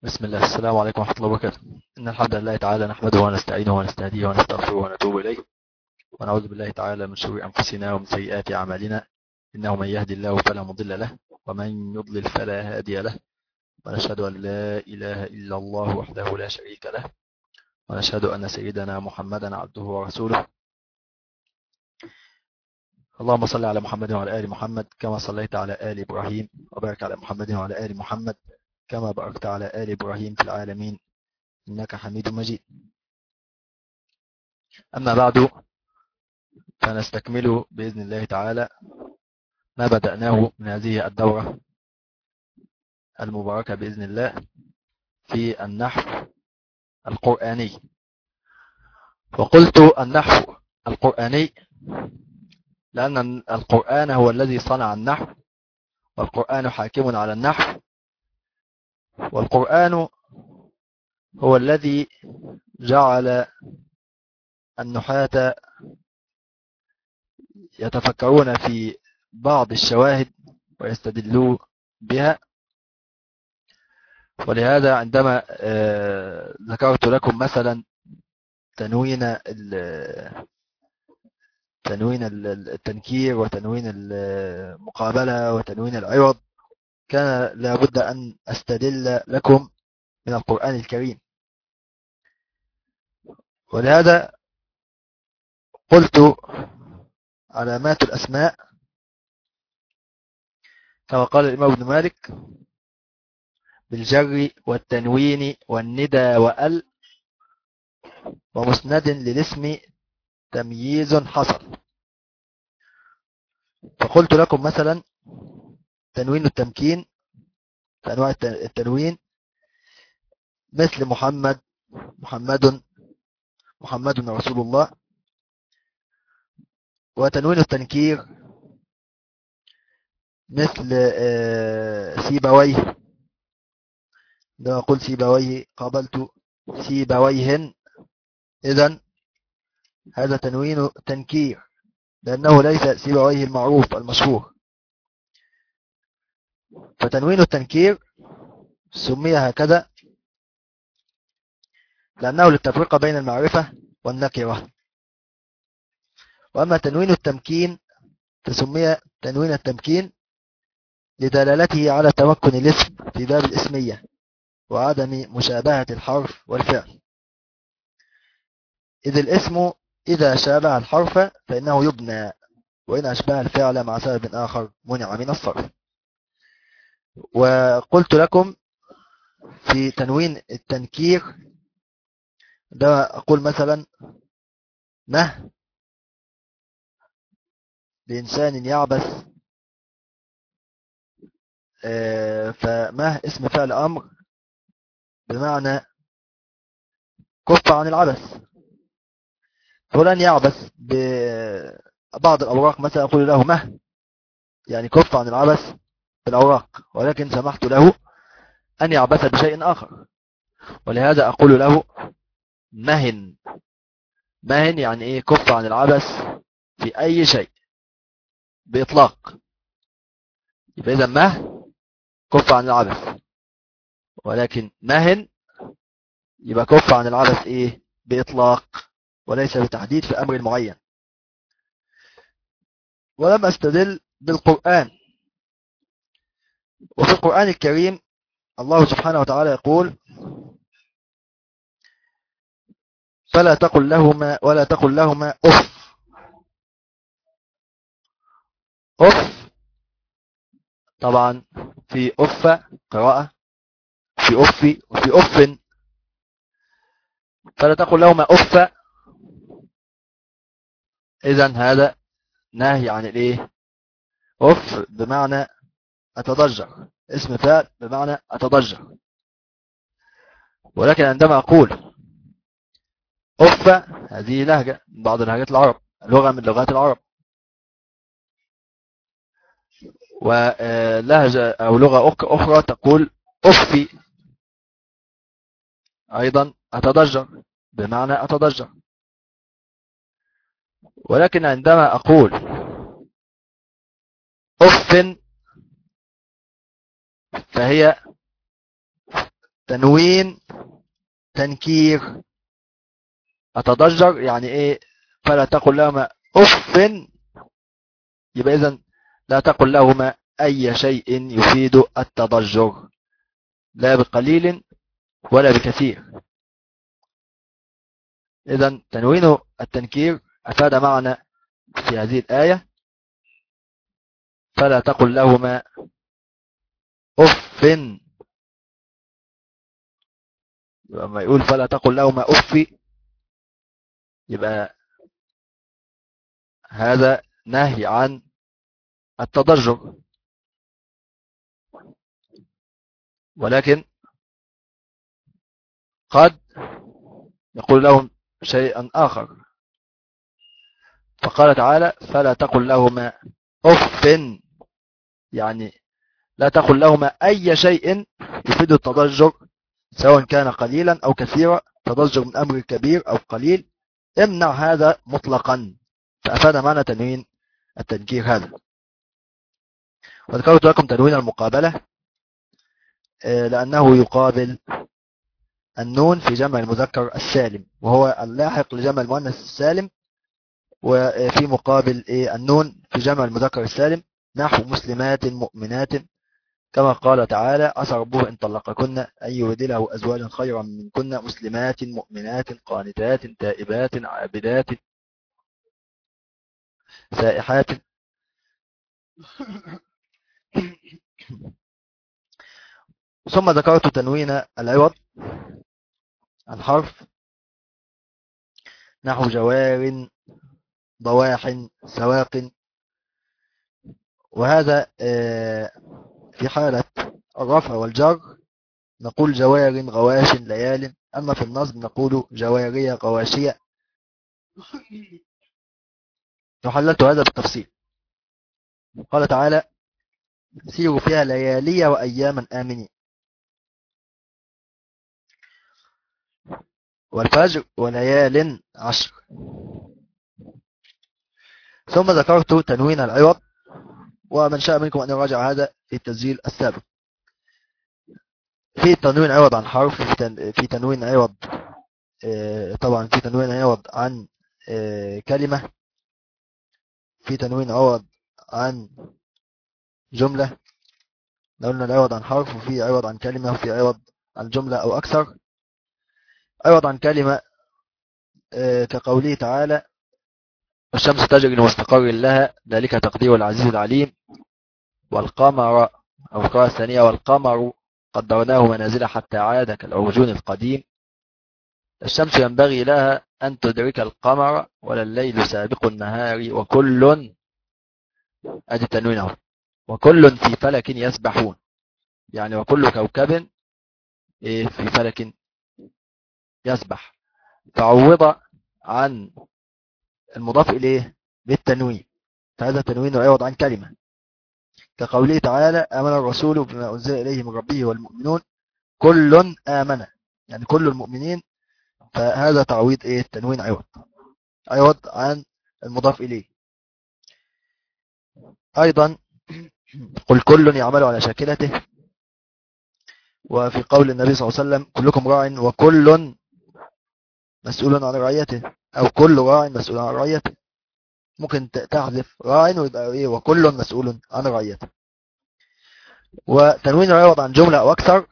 بسم الله. السلام عليكم ورحمة الله وبركاته. إن الحمد لله تعالى نحمده ونستعينه ونستهديه ونستغفره ونتوب إليه، ونعوذ بالله تعالى من شرور أنفسنا ومن سيئات أعمالنا. إنه من يهدي الله فلا مضل له، ومن يضلل فلا هادي له. ونشهد أن لا إله إلا الله وحده لا شريك له، ونشهد أن سيدنا محمدا عبده ورسوله. اللهم صل على محمد وعلى آل محمد كما صليت على آل إبراهيم، وبارك على محمد وعلى آل محمد كما باركت على آل إبراهيم في العالمين إنك حميد مجيد. أما بعد، فنستكمل بإذن الله تعالى ما بدأناه من هذه الدورة المباركة بإذن الله في النحو القرآني. وقلت النحو القرآني لأن القرآن هو الذي صنع النحو، والقرآن حاكم على النحو، والقرآن هو الذي جعل النحاة يتفكرون في بعض الشواهد ويستدلوا بها. ولهذا عندما ذكرت لكم مثلا تنوين التنكير وتنوين المقابلة وتنوين العوض، كان لابد أن أستدل لكم من القرآن الكريم. ولهذا قلت علامات الأسماء كما قال الإمام ابن مالك: بالجر والتنوين والندى وأل، ومسند للاسم تمييز حصل. فقلت لكم مثلا تنوين التمكين، أنواع التنوين، مثل محمد، محمد رسول الله. وتنوين التنكير مثل سيبويه، لما أقول سيبويه قابلت سيبويهن، إذن هذا تنوين تنكير لأنه ليس سيبويه المعروف المشهور. فتنوين التنكير سمي هكذا لأنه للتفرقة بين المعرفة والنكرة. وأما تنوين التمكين فسمي تنوين التمكين لدلالته على تمكن الاسم في باب الاسمية وعدم مشابهة الحرف والفعل، إذ الاسم إذا شابه الحرف فإنه يبنى، وإن أشبه الفعل مع سبب آخر منع من الصرف. وقلت لكم في تنوين التنكير ده أقول مثلا مه لإنسان يعبث، فمه اسم فعل أمر بمعنى كف عن العبث. فلان يعبث ببعض الأوراق مثلا أقول له مه، يعني كف عن العبث بالأوراق، ولكن سمحت له أن يعبث بشيء آخر، ولهذا أقول له مهن. مهن يعني إيه؟ كف عن العبث في أي شيء بإطلاق. يبقى إذا مه كف عن العبث، ولكن مهن يبقى كف عن العبث إيه؟ بإطلاق، وليس بتحديد في أمر معين. ولم أستدل بالقرآن. وفي القرآن الكريم الله سبحانه وتعالى يقول: فلا تقل لهما ولا تقل لهما أف. أف طبعا في أف قراءة، في أف وفي أف. فلا تقل لهما أف، إذن هذا نهي عن الإيه؟ أف بمعنى أتضجر، اسم فعل بمعنى أتضجر. ولكن عندما أقول أف، هذه لهجة من بعض لهجات العرب، لغة من لغات العرب، ولهجة أو لغة أخرى تقول أفي، أيضا أتضجر بمعنى أتضجر. ولكن عندما أقول أف فهي تنوين تنكير أتضجر، يعني إيه؟ فلا تقل لهما أف، يبقى إذن لا تقل لهما أي شيء يفيد التضجر، لا بقليل ولا بكثير. إذن تنوين التنكير أفاد معنا في هذه الآية فلا تقل لهما أف. لما يقول فلا تقل لهما أف، يبقى هذا نهي عن التضجر، ولكن قد يقول لهم شيئا آخر، فقال تعالى فلا تقل لهما أف، يعني لا تقل لهما أي شيء يفيد التضجر، سواء كان قليلا أو كثيرا، تضجر من أمر كبير أو قليل، امنع هذا مطلقا. فأفاد معنا تنوين التنكير هذا. وذكرت لكم تنوين المقابلة لأنه يقابل النون في جمع المذكر السالم، وهو اللاحق لجمع المؤنث السالم، وفي مقابل النون في جمع المذكر السالم نحو مسلمات مؤمنات، كما قال تعالى عسى ربه إن طلقكن أن يبدله أزواجا خيرا منكن مسلمات مؤمنات قانتات تائبات عابدات سائحات. ثم ذكرت تنوين العوض عن حرف نحو جوار ضواح سواق، وهذا في حالة الرفع والجر نقول جوار غواش ليال، أما في النصب نقول جوارية غواشية. وحللت هذا بالتفصيل. قال تعالى سيروا فيها ليالي وأياما آمنين، والفجر وليال عشر. ثم ذكرت تنوين العوض، ومن شاء منكم أن يراجع هذا في التسجيل السابق. في تنوين عوض عن حرف، في تنوين عوض طبعا في تنوين عوض عن كلمة، في تنوين عوض عن جملة. لو قلنا العوض عن حرف، وفي عوض عن كلمة، وفي عوض عن جملة أو أكثر. عوض عن كلمة كقوله تعالى والشمس تجري لمستقر لها ذلك تقدير العزيز العليم، والقمر أو القراءة الثانية والقمر قدرناه منازل حتى عاد كالعرجون القديم. الشمس ينبغي لها أن تدرك القمر ولا الليل سابق النهار وكل أدي تنوينه وكل في فلك يسبحون، يعني وكل كوكب في فلك يسبح، فعوض عن المضاف إليه بالتنوين، فهذا تنوين يعوض عن كلمة، كقوله تعالى آمن الرسول بما أنزل إليه من ربه والمؤمنون كل آمن، يعني كل المؤمنين، فهذا تعويض التنوين عوض عن المضاف إليه. أيضا قل كل يعمل على شاكلته، وفي قول النبي صلى الله عليه وسلم كلكم راع وكل مسؤول عن رعيته، أو كل راع مسؤول عن رعيته، ممكن تحذف راع ويبقى وكل مسؤول عن رعيته. وتنوين العوض عن جملة أو أكثر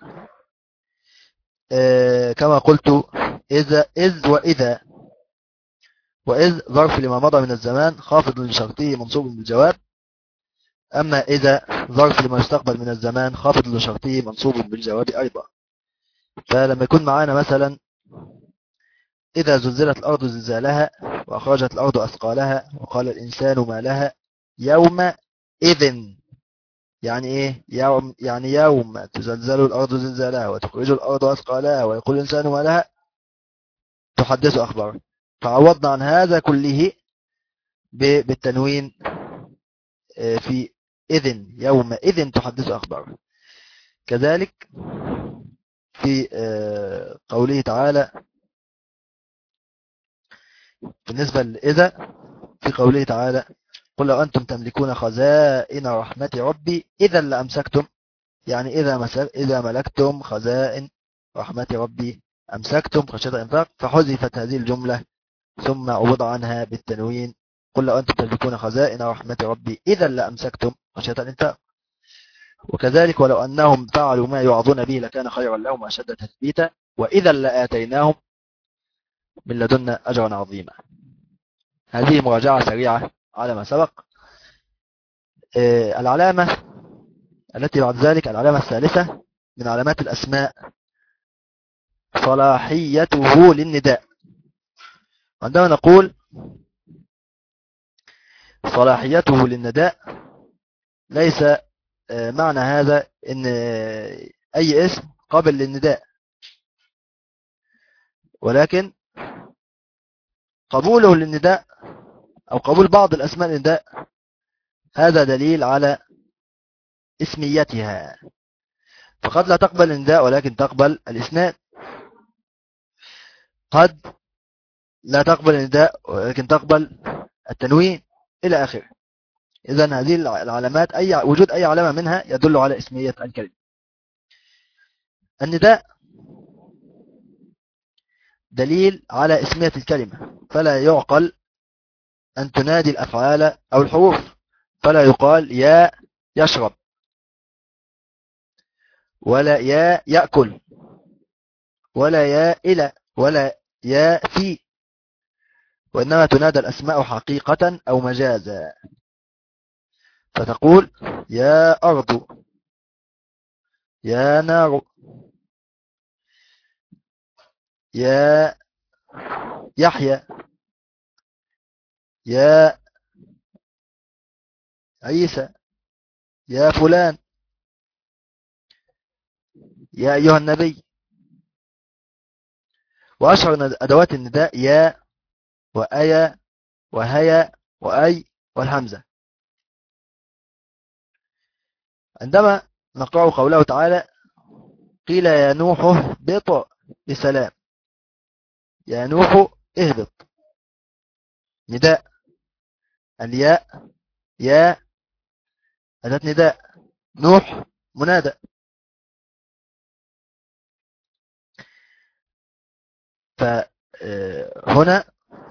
كما قلت إذ وإذا. وإذ ظرف لما مضى من الزمان خافض لشرطه منصوب بالجواب، أما إذا ظرف لما يستقبل من الزمان خافض لشرطه منصوب بالجواب أيضا. فلما يكون معانا مثلا إذا زلزلت الأرض زلزالها وأخرجت الأرض أثقالها وقال الإنسان ما لها يومئذ، يعني إيه يوم؟ يعني يوم تزلزل الأرض زلزالها وتخرج الأرض أثقالها ويقول الإنسان ما لها تحدث أخبار. فعوضنا عن هذا كله بالتنوين في إذن، يومئذ تحدث أخبار. كذلك في قوله تعالى بالنسبة لإذا، في قوله تعالى قل لو أنتم تملكون خزائن رحمة ربي إذا لأمسكتم، يعني إذا ملكتم خزائن رحمة ربي أمسكتم خشية الإنفاق، فحذفت هذه الجملة ثم عوض عنها بالتنوين قل لو أنتم تملكون خزائن رحمة ربي إذا لأمسكتم خشية الإنفاق. وكذلك ولو أنهم فعلوا ما يوعظون به لكان خيرا لهم وأشد تثبيتا وإذا لآتيناهم من لدنا أجرا عظيما. هذه مراجعة سريعة على ما سبق. العلامة التي بعد ذلك العلامة الثالثة من علامات الأسماء صلاحيته للنداء. عندما نقول صلاحيته للنداء ليس معنى هذا ان اي اسم قابل للنداء، ولكن قبوله للنداء او قبول بعض الاسماء للنداء هذا دليل على اسميتها، فقد لا تقبل النداء ولكن تقبل الاسناد، قد لا تقبل النداء ولكن تقبل التنوين إلى آخره. إذن هذه العلامات وجود أي علامة منها يدل على اسمية الكلمة. النداء دليل على اسمية الكلمة، فلا يعقل أن تنادي الأفعال أو الحروف، فلا يقال يا يشرب ولا يا يأكل ولا يا إلى ولا يا في، وإنما تنادى الأسماء حقيقة أو مجازا، فتقول يا أرض يا نار يا يحيى يا عيسى يا فلان يا أيها النبي. وأشهر أدوات النداء يا وأيا وهيا وأي والهمزة. عندما نقرأ قوله تعالى قيل يا نوح اهبط بسلام، يا نوح اهبط نداء، الياء يا أداة نداء، نوح منادى. فهنا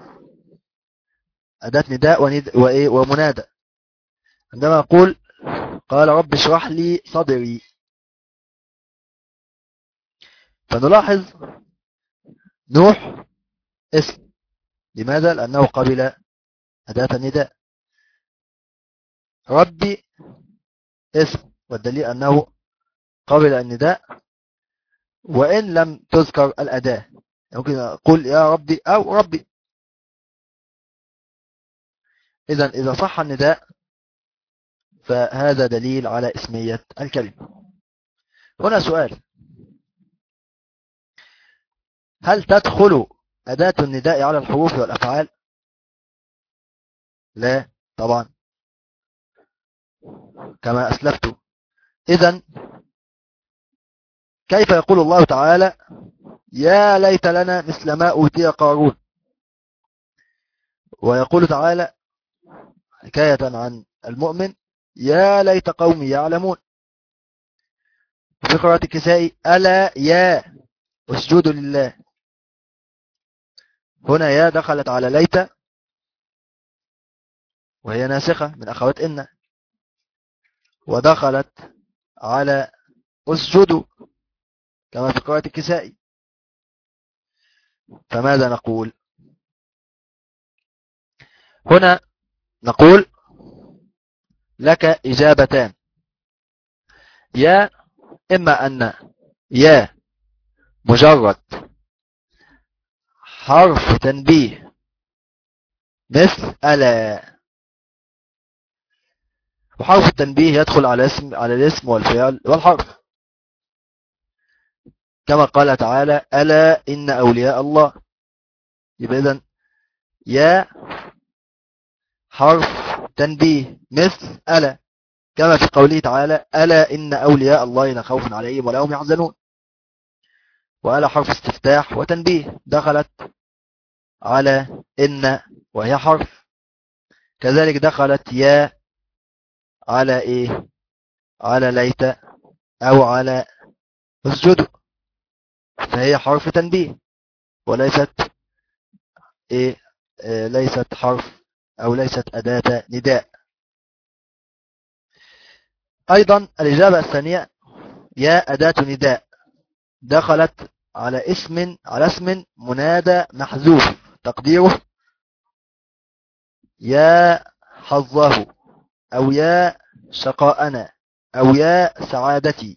أداة نداء ومنادى. عندما أقول قال رب اشرح لي صدري، فنلاحظ نوح اسم، لماذا؟ لأنه قبل أداة النداء. ربي اسم، والدليل أنه قبل النداء وإن لم تذكر الأداة، ممكن أقول يا ربي أو ربي. إذا صح النداء فهذا دليل على اسمية الكلمة. هنا سؤال: هل تدخل أداة النداء على الحروف والأفعال؟ لا طبعا كما أسلفت. إذن كيف يقول الله تعالى يا ليت لنا مثل ما أوتي قارون، ويقول تعالى حكاية عن المؤمن يا ليت قومي يعلمون. في قراءة الكسائي ألا يا اسجدوا لله. هنا يا دخلت على ليت وهي ناسخة من أخوات إن، ودخلت على اسجدوا كما في قراءة الكسائي. فماذا نقول هنا؟ نقول لك إجابتان: يا إما أن يا مجرد حرف تنبيه مثل ألا، وحرف التنبيه يدخل على الاسم والفعل والحرف، كما قال تعالى ألا إن أولياء الله. يبقى إذن يا حرف تنبيه مثل ألا، كما في قوله تعالى ألا إن أولياء الله لا خوف عليهم ولا هم يحزنون. وألا حرف استفتاح وتنبيه دخلت على إن وهي حرف. كذلك دخلت يا على إيه؟ على ليت أو على اسجدوا. فهي حرف تنبيه وليست إيه ليست حرف أو ليست أداة نداء. أيضا الإجابة الثانية يا أداة نداء دخلت على اسم منادى محذوف تقديره يا حظه أو يا شقاءنا أو يا سعادتي.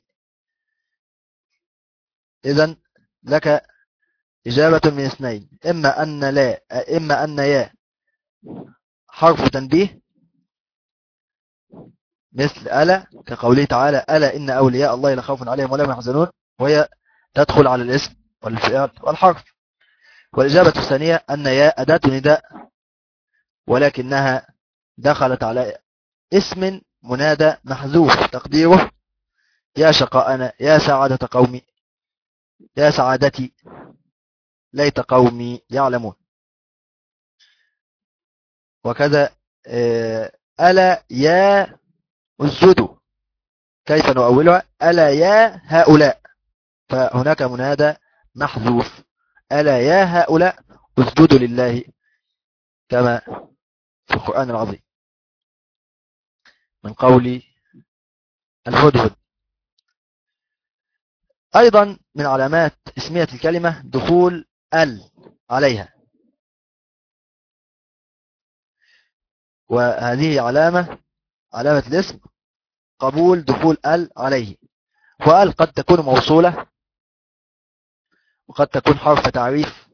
إذن لك إجابة من اثنين، إما أن يا حرف تنبيه مثل ألا كقوله تعالى ألا إن أولياء الله لا خوف عليهم ولا هم يحزنون، وهي تدخل على الاسم والفعل والحرف. والإجابة الثانية أن يا أداة نداء ولكنها دخلت على اسم منادى محذوف تقديره يا شقاءنا يا سعادة قومي يا سعادتي ليت قومي يعلمون. وكذا ألا يا اسجدوا كيف نؤولها ألا يا هؤلاء، فهناك منادى محذوف ألا يا هؤلاء اسجدوا لله كما في القرآن العظيم من قول الهدهد. أيضا من علامات اسمية الكلمة دخول ال عليها، وهذه علامة الاسم قبول دخول ال عليه. وال قد تكون موصولة وقد تكون حرف تعريف،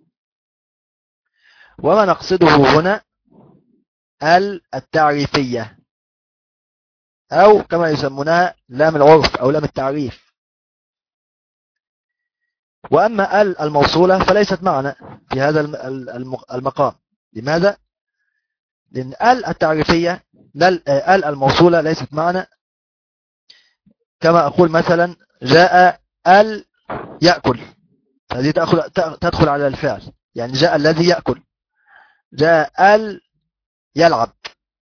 وما نقصده هنا ال التعريفية أو كما يسمونها لام العرف أو لام التعريف. وأما ال الموصولة فليست معنا في هذا المقام. لماذا؟ لأن ال التعريفية ال الموصولة ليست معنا، كما أقول مثلا جاء ال يأكل، هذه تدخل على الفعل، يعني جاء الذي يأكل، جاء ال يلعب،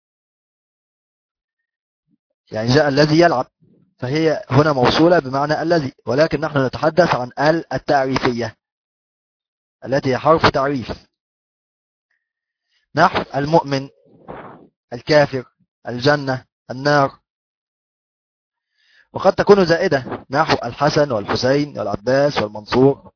يعني جاء الذي يلعب، فهي هنا موصولة بمعنى الذي، ولكن نحن نتحدث عن ال التعريفية التي هي حرف تعريف، نحو المؤمن الكافر الجنة النار. وقد تكون زائدة نحو الحسن والحسين والعباس والمنصور.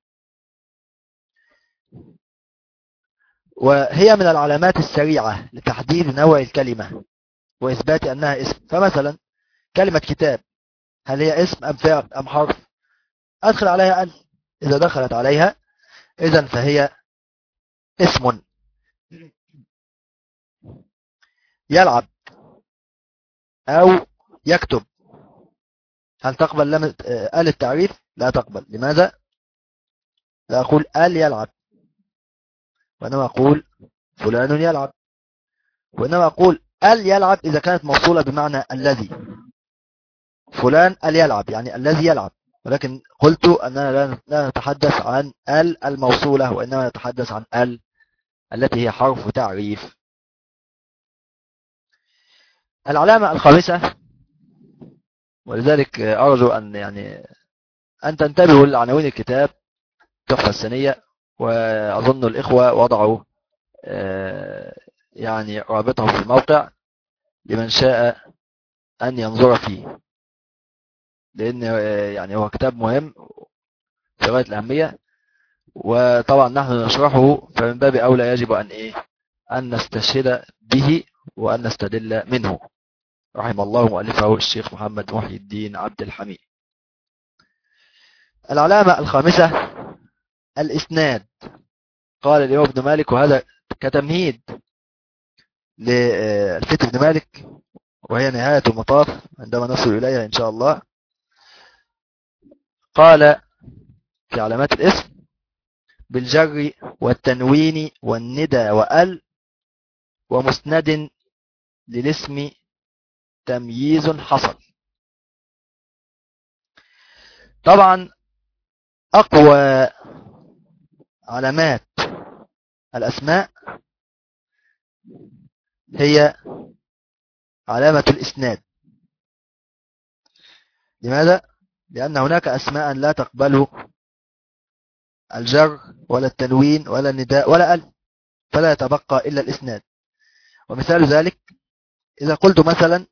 وهي من العلامات السريعة لتحديد نوع الكلمة وإثبات أنها اسم. فمثلا كلمة كتاب هل هي اسم أم فعل أم حرف؟ أدخل عليها ال، إذا دخلت عليها إذن فهي اسم. يلعب أو يكتب هل تقبل ال التعريف؟ لا تقبل. لماذا؟ لا أقول ال يلعب، وإنما أقول فلان يلعب، وإنما أقول ال يلعب إذا كانت موصولة بمعنى الذي، فلان ال يلعب يعني الذي يلعب. ولكن قلت أننا لا نتحدث عن ال الموصولة، وإنما نتحدث عن ال التي هي حرف تعريف. العلامة الخامسة، ولذلك أرجو أن تنتبهوا لعناوين الكتاب تحفة السنية، وأظن الإخوة وضعوا رابطه في الموقع لمن شاء أن ينظر فيه، لأن هو كتاب مهم في غاية الأهمية، وطبعا نحن نشرحه فمن باب أولى يجب أن نستشهد به وأن نستدل منه. رحم الله مؤلفه الشيخ محمد محي الدين عبد الحميد. العلامة الخامسة الإسناد. قال الإمام ابن مالك، وهذا كتمهيد للفتح ابن مالك وهي نهاية المطاف عندما نصل إليها إن شاء الله. قال في علامات الاسم بالجر والتنوين والندى وال ومسند للاسم تمييز حصل. طبعا أقوى علامات الأسماء هي علامة الإسناد. لماذا؟ لأن هناك أسماء لا تقبل الجر ولا التنوين ولا النداء ولا ال، فلا يتبقى إلا الإسناد. ومثال ذلك إذا قلت مثلا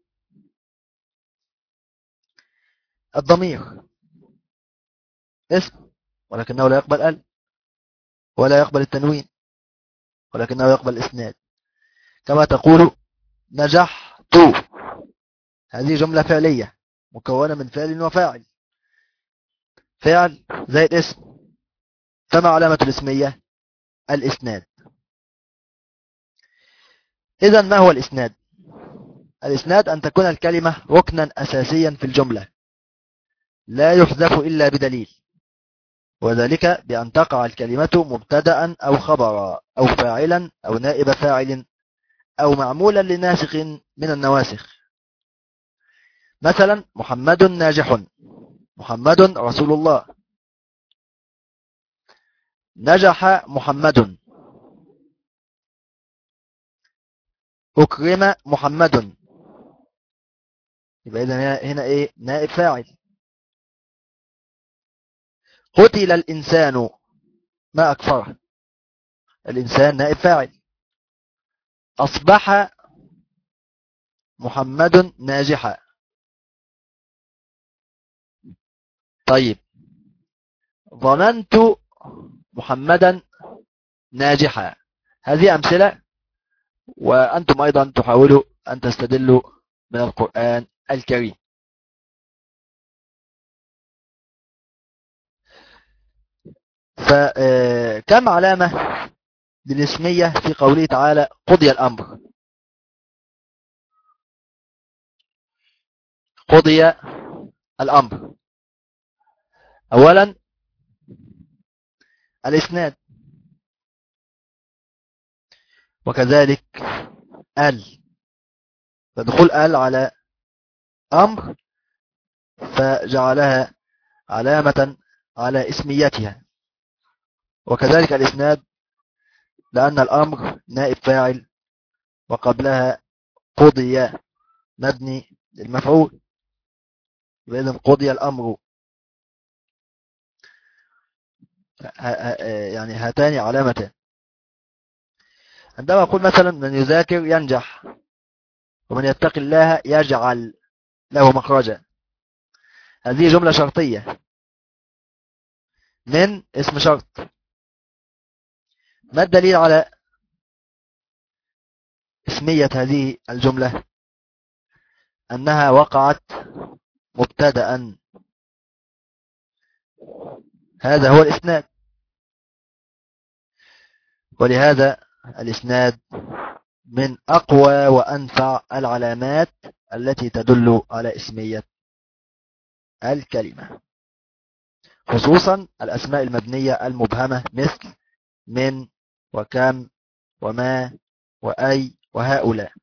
الضمير اسم ولكنه لا يقبل ال ولا يقبل التنوين ولكنه يقبل الإسناد، كما تقول نجحت، هذه جملة فعلية مكونة من فعل وفاعل، فعل زائد اسم، فما علامة الاسمية؟ الإسناد. إذن ما هو الإسناد؟ الإسناد أن تكون الكلمة ركنا أساسيا في الجملة لا يحذف إلا بدليل، وذلك بأن تقع الكلمة مبتدأ أو خبرا أو فاعلا أو نائب فاعل أو معمولا لناسخ من النواسخ. مثلا محمد ناجح، محمد رسول الله، نجح محمد، أكرم محمد، يبقى إذن هنا إيه؟ نائب فاعل. قتل الإنسان، ما أكفره، الإنسان نائب فاعل. أصبح محمد ناجحا. طيب ظننت محمدا ناجحا. هذه أمثلة، وأنتم أيضا تحاولوا أن تستدلوا من القرآن الكريم. فكم علامة للاسمية في قوله تعالى قضي الأمر؟ قضي الأمر، أولا الإسناد، وكذلك فدخول على أمر فجعلها علامة على اسميتها، وكذلك الإسناد لأن الأمر نائب فاعل وقبلها قضي مبني للمفعول، وإذن قضي الأمر. يعني هاتان علامتان. عندما أقول مثلا من يذاكر ينجح، ومن يتقي الله يجعل له مخرجا، هذه جملة شرطية من اسم شرط. ما الدليل على اسمية هذه الجملة؟ أنها وقعت مبتدأ، هذا هو الإسناد. ولهذا الإسناد من أقوى وأنفع العلامات التي تدل على اسمية الكلمة، خصوصا الأسماء المبنية المبهمة مثل من وكم وما وأي وهؤلاء.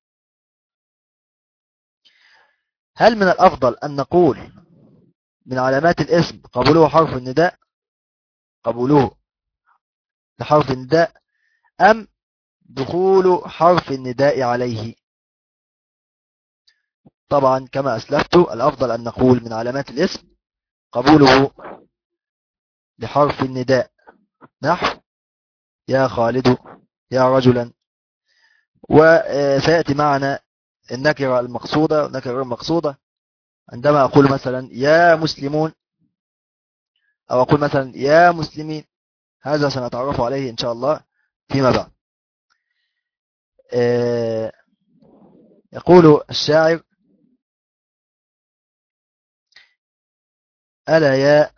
هل من الأفضل أن نقول من علامات الاسم قبوله حرف النداء، قبوله لحرف النداء، أم دخول حرف النداء عليه؟ طبعا كما أسلفت الأفضل أن نقول من علامات الاسم قبوله لحرف النداء، نحو يا خالد، يا رجلا. وسيأتي معنا النكرة المقصودة والنكرة غير المقصودة. عندما أقول مثلا يا مسلمون أو أقول مثلا يا مسلمين، هذا سنتعرف عليه إن شاء الله فيما بعد. يقول الشاعر ألا يا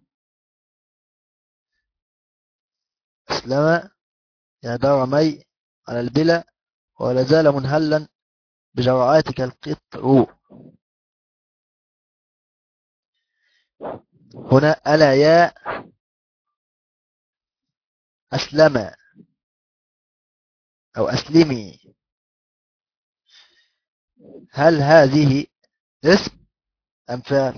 أسلم يا دار مي على البلا ولا زال منهلا بجرعاتك القطر. هنا ألا يا أسلم أو أسلمي، هل هذه اسم أم فعل؟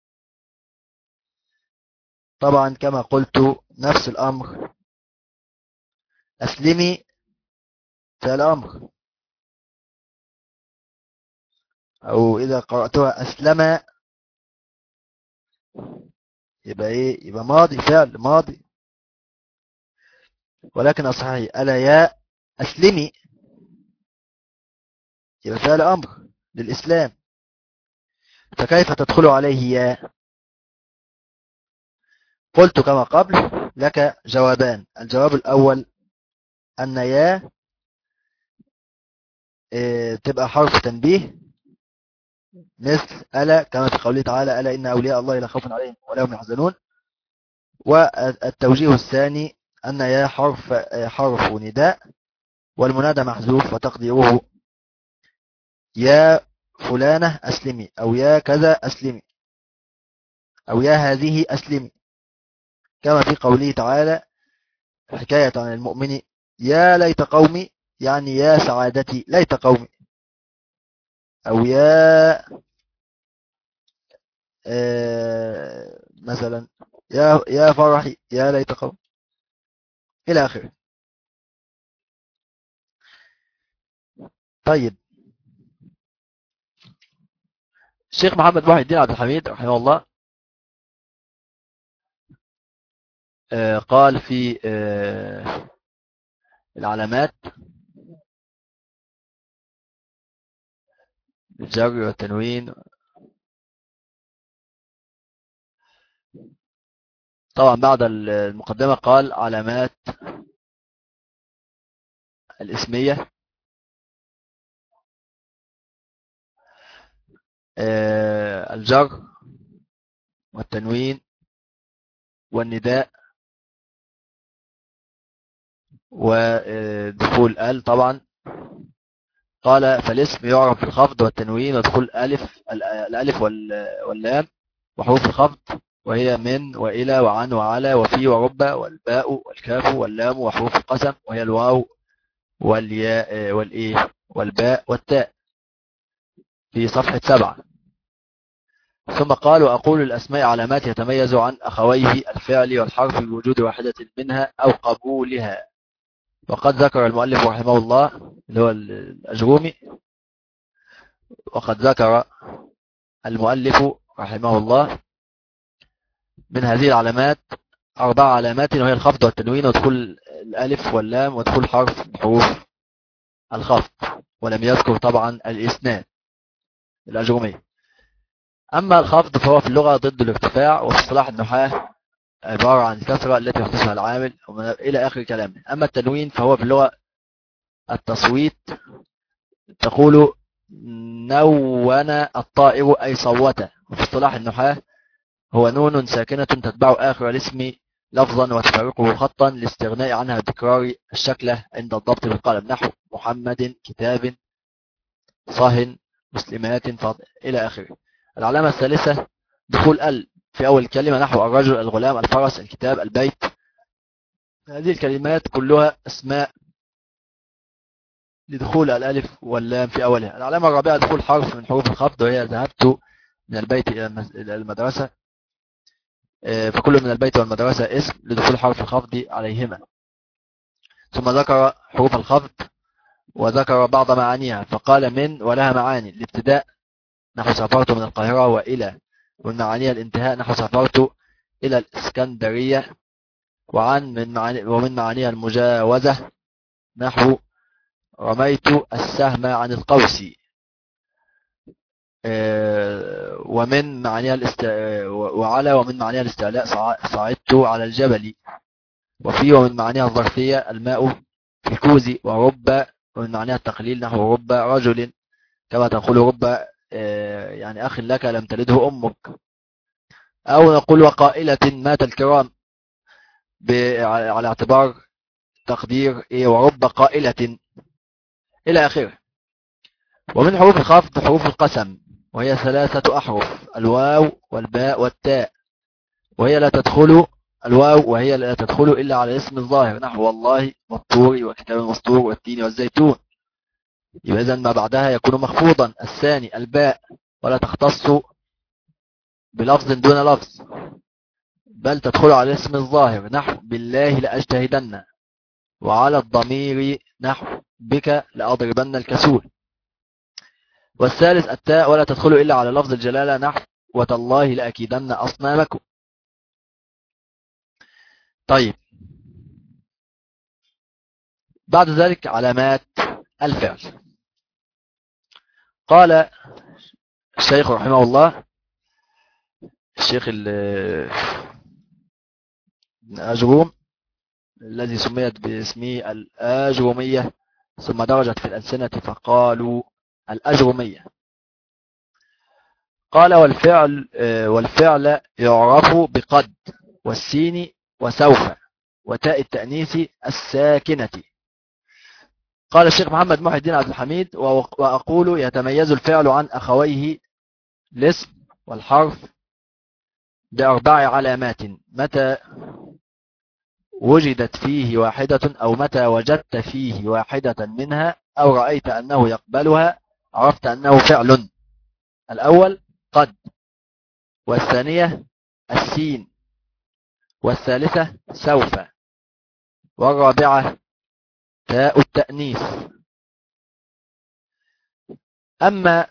طبعا كما قلت نفس الأمر، أسلمي فعل أمر، أو إذا قرأتها أسلم يبقى إيه؟ يبقى ماضي، فعل ماضي. ولكن الصحيح ألا يا أسلمي، يبقى فعل أمر للإسلام، فكيف تدخل عليه يا؟ قلت كما قبل لك جوابان. الجواب الأول أن يا تبقى حرف تنبيه مثل ألا، كما في قوله تعالى ألا إن أولياء الله لا خوف عليهم ولا هم يحزنون. والتوجيه الثاني أن يا حرف نداء، والمنادى محذوف وتقديره يا فلانة أسلمي، أو يا كذا أسلمي، أو يا هذه أسلمي، كما في قوله تعالى حكاية عن المؤمن يا ليت قومي، يعني يا سعادتي ليت قومي، أو يا مثلا يا فرحي يا ليت قومي، إلى آخره. طيب، الشيخ محمد محي الدين عبد الحميد رحمه الله قال في العلامات الجر والتنوين. طبعا بعد المقدمة قال علامات الاسمية الجر والتنوين والنداء ودخول ال. طبعا قال فالاسم يعرف بالخفض والتنوين ودخول الالف واللام وحروف الخفض، وهي من وإلى وعن وعلى وفي ورب والباء والكاف واللام، وحروف القسم وهي الواو والياء والإيه والباء والتاء في صفحة 7. ثم قال وأقول الأسماء علامات يتميز عن أخويه الفعل والحرف بوجود واحدة منها أو قبولها. وقد ذكر المؤلف رحمه الله اللي هو الأجرومي، وقد ذكر المؤلف رحمه الله من هذه العلامات 4 علامات، وهي الخفض والتنوين ودخول الألف واللام ودخول حرف من حروف الخفض، ولم يذكر طبعا الإسناد الأجرومي. أما الخفض فهو في اللغة ضد الارتفاع، وفي اصطلاح النحاة عبارة عن الكسرة التي يحدثها العامل إلى آخر كلامه. أما التنوين فهو في اللغة التصويت، تقول نون الطائر أي صوت. وفي اصطلاح النحاة هو نون ساكنة تتبع آخر الاسم لفظا وتفرقه خطا لاستغناء عنها بتكرار الشكلة عند الضبط بالقلم، نحو محمد، كتاب، صهن، مسلمات، فضل، إلى آخره. العلامة الثالثة دخول ال في أول الكلمة، نحو الرجل، الغلام، الفرس، الكتاب، البيت. هذه الكلمات كلها اسماء لدخول الألف واللام في أولها. العلامة الرابعة دخول حرف من حروف الخفض، وهي ذهبت من البيت إلى المدرسة، فكل من البيت والمدرسة اسم لدخول حرف الخفض عليهما. ثم ذكر حروف الخفض وذكر بعض معانيها، فقال من ولها معاني الابتداء نحو سافرت من القاهرة وإلى، ومن معانيها الانتهاء نحو سافرت إلى الإسكندرية، ومن معانيها المجاوزة نحو رميت السهم عن القوس، ومن معانيها ومن معانيها الاستعلاء صعدت على الجبل، ومن معانيها الظرفية الماء في الكوز، ومن معانيها التقليل نحو رب رجل، كما تقول رب يعني أخ لك لم تلده أمك. أو نقول وقائلة مات الكرام على اعتبار تقدير ورب قائلة، إلى آخره. ومن حروف الخفض حروف القسم، وهي 3 أحرف، الواو والباء والتاء، وهي لا تدخل إلا على اسم الظاهر، نحو والله والطور وكتاب المسطور والتين والزيتون. إذن ما بعدها يكون مخفوضا. الثاني الباء، ولا تختص بلفظ دون لفظ، بل تدخل على اسم الظاهر، نحو بالله لأجتهدن، وعلى الضمير نحو بك لأضربن الكسول. والثالث التاء، ولا تدخل إلا على لفظ الجلالة، نحو وتالله لأكيدن أصنامكم. طيب، بعد ذلك علامات الفعل. قال الشيخ رحمه الله، الشيخ الأجروم الذي سميت باسمه الأجرومية ثم درجت في الألسنة فقالوا الأجرومية. قال والفعل يعرف بقد والسين وسوف وتاء التأنيث الساكنة. قال الشيخ محمد محي الدين عبد الحميد: وأقول يتميز الفعل عن أخويه الاسم والحرف بأربع علامات: متى وجدت فيه واحدة أو متى وجدت فيه واحدة منها أو رأيت أنه يقبلها عرفت أنه فعل. الأول قد، والثانية السين، والثالثة سوف، والرابعة تاء التأنيث. أما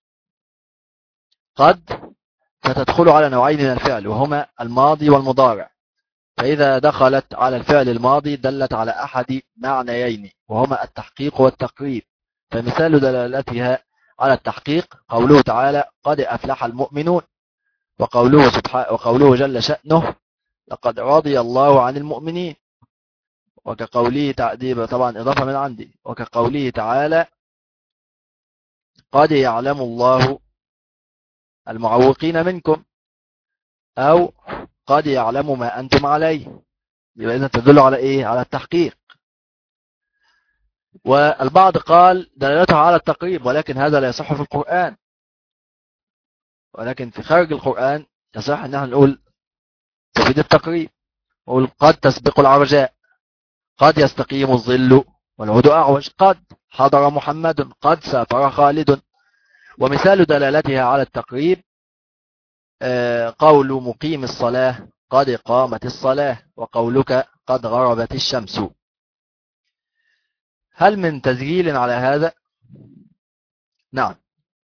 قد فتدخل على نوعين من الفعل وهما الماضي والمضارع، فإذا دخلت على الفعل الماضي دلت على أحد معنيين وهما التحقيق والتقريب. فمثال دلالتها على التحقيق قوله تعالى: قد أفلح المؤمنون، وقوله جل شأنه: لقد رضي الله عن المؤمنين، وكقوله تعذيب طبعا إضافة من عندي، وكقوله تعالى: قد يعلم الله المعوقين منكم، أو قد يعلم ما أنتم عليه. يبقى إذا تدل على إيه؟ على التحقيق. والبعض قال دلالتها على التقريب، ولكن هذا لا يصح في القرآن، ولكن في خارج القرآن يصح أن نحن نقول تفيد التقريب، نقول قد تسبق العرجاء، قد يستقيم الظل والهدوء أعوج، قد حضر محمد، قد سافر خالد. ومثال دلالتها على التقريب قول مقيم الصلاة: قد قامت الصلاة، وقولك: قد غربت الشمس. هل من تسجيل على هذا؟ نعم.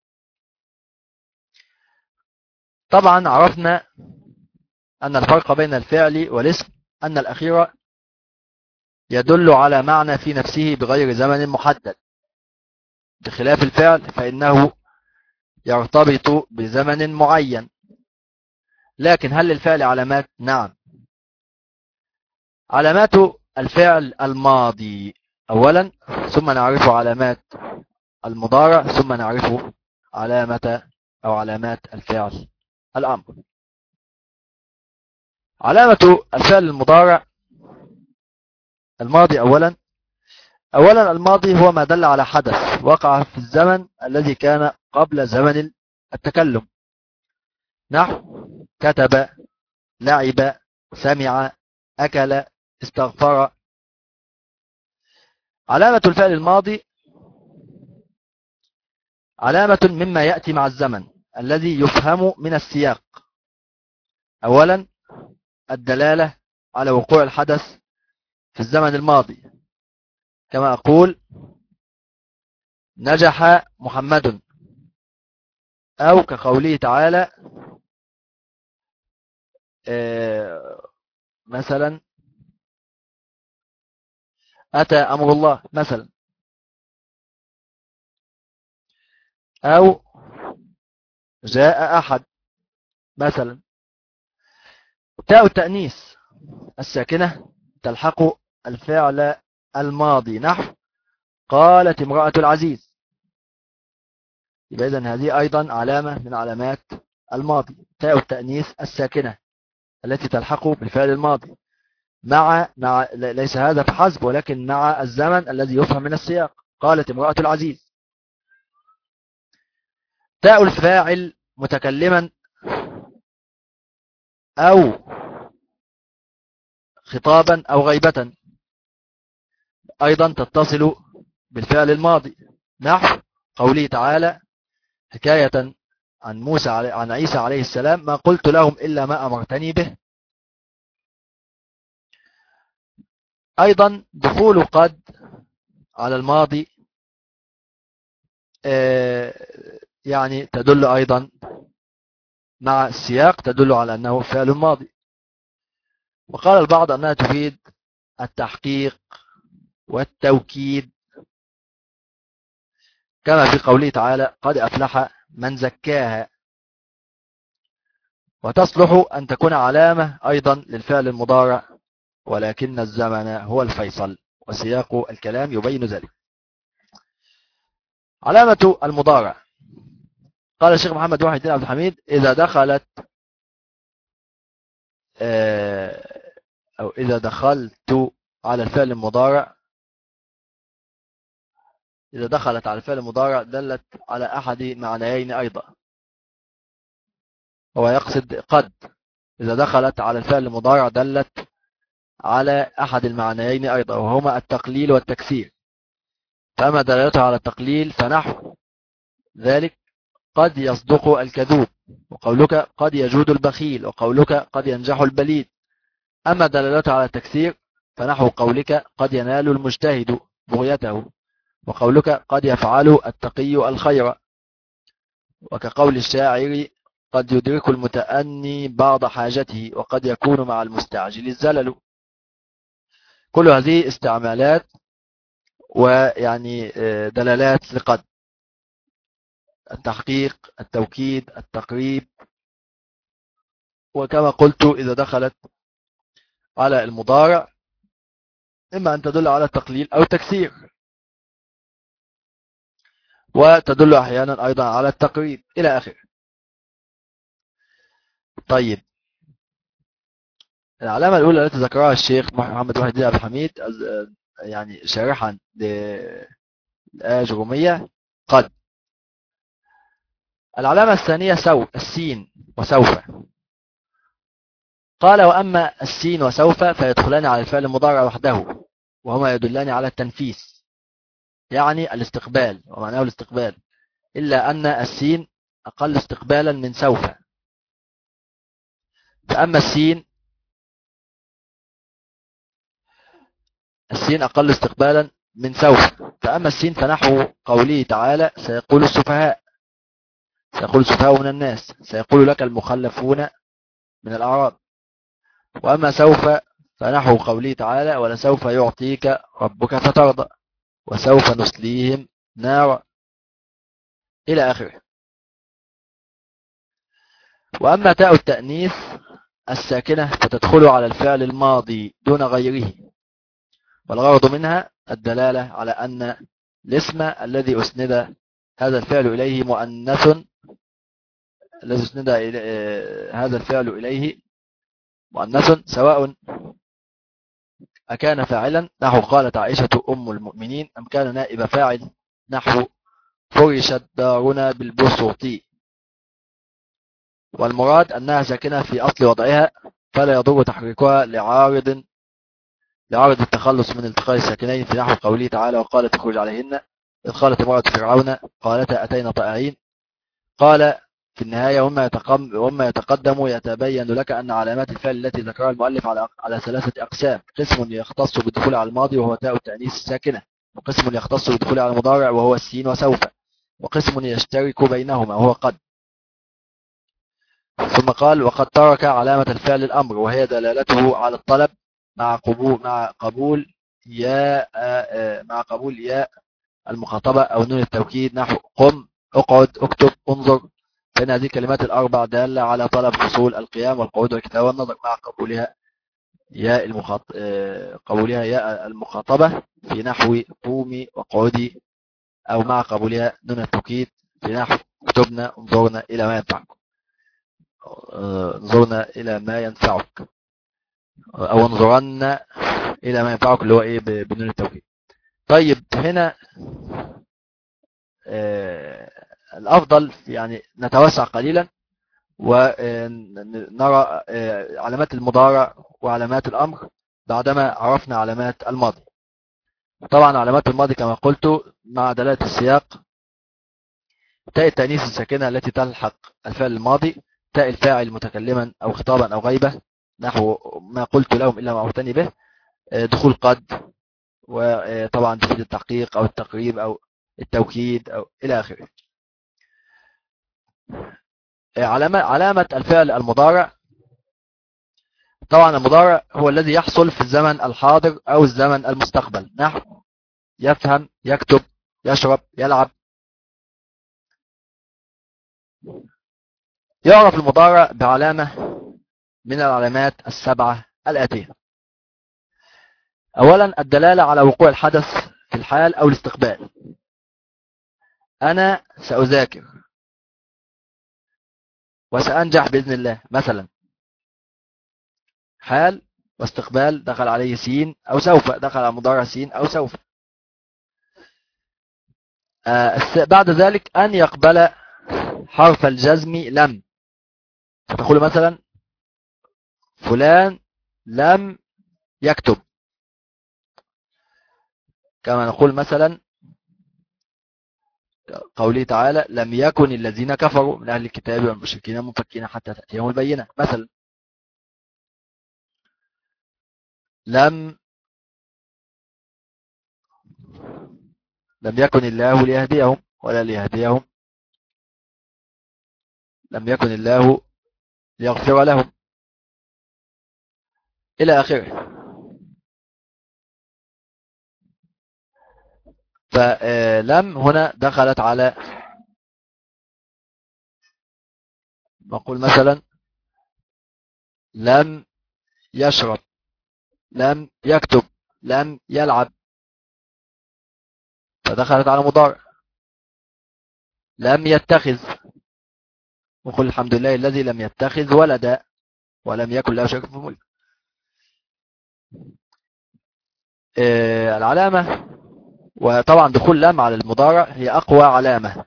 طبعا عرفنا أن الفرق بين الفعل والاسم أن الأخير يدل على معنى في نفسه بغير زمن محدد، بخلاف الفعل فإنه يرتبط بزمن معين. لكن هل للفعل علامات؟ نعم. علامات الفعل الماضي أولا، ثم نعرف علامات المضارع، ثم نعرف علامات الفعل الأمر. علامة الفعل المضارع الماضي أولا الماضي هو ما دل على حدث وقع في الزمن الذي كان قبل زمن التكلم، نحو كتب، لعب، سمع، أكل، استغفر. علامة الفعل الماضي علامة مما يأتي مع الزمن الذي يفهم من السياق. أولا الدلالة على وقوع الحدث في الزمن الماضي، كما أقول نجح محمد، أو كقوله تعالى مثلا أتى أمر الله مثلا، أو جاء أحد مثلا. تاء التأنيث الساكنة تلحق الفعل الماضي، نحو قالت امرأة العزيز. يبقى إذن هذه أيضا علامة من علامات الماضي، تاء التأنيث الساكنة التي تلحق بالفعل الماضي مع ليس هذا فحسب، ولكن مع الزمن الذي يفهم من السياق، قالت امرأة العزيز. تاء الفاعل متكلما أو خطابا أو غيبة أيضا تتصل بالفعل الماضي، نحو قوله تعالى حكاية عن عيسى عليه السلام: ما قلت لهم إلا ما أمرتني به. أيضا دخول قد على الماضي يعني تدل أيضا مع السياق، تدل على أنه فعل ماضي. وقال البعض أنها تفيد التحقيق والتوكيد، كما في قوله تعالى قد أفلح من زكاها. وتصلح أن تكون علامة أيضا للفعل المضارع، ولكن الزمن هو الفيصل، وسياق الكلام يبين ذلك. علامة المضارع، قال الشيخ محمد وحيد الدين عبد الحميد: إذا دخلت أو إذا دخلت على الفعل المضارع، إذا دخلت على الفعل المضارع دلت على أحد معنيين أيضا. هو يقصد قد، إذا دخلت على الفعل المضارع دلت على أحد المعنيين أيضا، وهما التقليل والتكسير. فأما دلالتها على التقليل فنحو ذلك قد يصدق الكذوب، وقولك قد يجود البخيل، وقولك قد ينجح البليد. أما دلالتها على التكسير فنحو قولك قد ينال المجتهد بغيته، وقولك قد يفعل التقي الخير، وكقول الشاعر قد يدرك المتأني بعض حاجته، وقد يكون مع المستعجل الزلل. كل هذه استعمالات ويعني دلالات لقد: التحقيق، التوكيد، التقريب. وكما قلت إذا دخلت على المضارع إما أن تدل على التقليل أو التكسير، وتدل أحيانا أيضا على التقريب إلى آخره. طيب، العلامة الأولى التي ذكرها الشيخ محمد وحيد عبد الحميد يعني شارحا للآية الجرومية قد. العلامة الثانية السين وسوف. قال: وأما السين وسوف فيدخلان على الفعل المضارع وحده، وهما يدلان على التنفيس، يعني الاستقبال، ومعناه الاستقبال، إلا أن السين أقل استقبالا من سوف. فأما السين أقل استقبالا من سوف. فأما السين فنحو قوله تعالى سيقول السفهاء، سيقول السفهاء من الناس، سيقول لك المخلفون من الأعراب. وأما سوف فنحو قوله تعالى ولسوف يعطيك ربك فترضى، وسوف نسليهم نارا، إلى آخره. وأما تاء التأنيث الساكنة فتدخل على الفعل الماضي دون غيره، والغرض منها الدلالة على أن الاسم الذي أسند هذا الفعل إليه مؤنث، الذي أسند هذا الفعل إليه مؤنث، سواء أكان فاعلا نحو قالت عائشة أم المؤمنين، أم كان نائب فاعل نحو فرشت دارنا بالبسوط. والمراد أنها ساكنة في أصل وضعها، فلا يضر تحريكها لعارض التخلص من التقاء الساكنين، في نحو قوله تعالى وقالت اخرج عليهن إذ قالت امرأة فرعون قالتا أتينا طائعين. قال في النهاية وما يتقدم يتبين لك أن علامات الفعل التي ذكرها المؤلف على ثلاثة أقسام: قسم يختص بالدخول على الماضي وهو تاء التأنيث الساكنة، وقسم يختص بالدخول على المضارع وهو السين وسوف، وقسم يشترك بينهما وهو قد. ثم قال وقد ترك علامة الفعل الأمر، وهي دلالته على الطلب مع قبول ياء المخاطبة أو نون التوكيد نحو قم، اقعد، اكتب، انظر. فإن هذه الكلمات الأربع دالة على طلب حصول القيام والقعود والكتابة والنظر، مع قبولها ياء المخاطبة في نحو قومي وقعودي، أو مع قبولها نون التوكيد في نحو اكتبنا، انظرنا إلى ما ينفعكم، انظرنا إلى ما ينفعك، أو انظرن إلى ما ينفعك، اللي هو إيه بنون التوكيد. طيب، هنا الأفضل يعني نتوسع قليلا ونرى علامات المضارع وعلامات الأمر بعدما عرفنا علامات الماضي. طبعا علامات الماضي كما قلت مع دلالة السياق: تاء التأنيث الساكنة التي تلحق الفعل الماضي، تاء الفاعل متكلما أو خطابا أو غيبة نحو ما قلت لهم إلا ما أعتني به، دخول قد، وطبعا تفيد التحقيق أو التقريب أو التوكيد أو إلى آخره. علامة الفعل المضارع، طبعا المضارع هو الذي يحصل في الزمن الحاضر أو الزمن المستقبل، نحو يفهم، يكتب، يشرب، يلعب. يعرف المضارع بعلامة من العلامات السبعة الآتية. أولا الدلالة على وقوع الحدث في الحال أو الاستقبال. أنا سأذاكر وسأنجح بإذن الله مثلا، حال واستقبال دخل عليه سين أو سوف، دخل على مضارع سين أو سوف. بعد ذلك أن يقبل حرف الجزم لم، فتقول مثلا فلان لم يكتب، كما نقول مثلا قوله تعالى لم يكن الذين كفروا من أهل الكتاب والمشركين منفكين حتى تأتيهم البينة مثلا. لم يكن الله ليهديهم ولا ليهديهم، لم يكن الله ليغفر لهم إلى آخره. فلم هنا دخلت على، نقول مثلا لم يشرب، لم يكتب، لم يلعب، فدخلت على مضارع. لم يتخذ، وقل الحمد لله الذي لم يتخذ ولدا ولم يكن له شريك في الملك. العلامة، وطبعا دخول لم على المضارع هي أقوى علامة،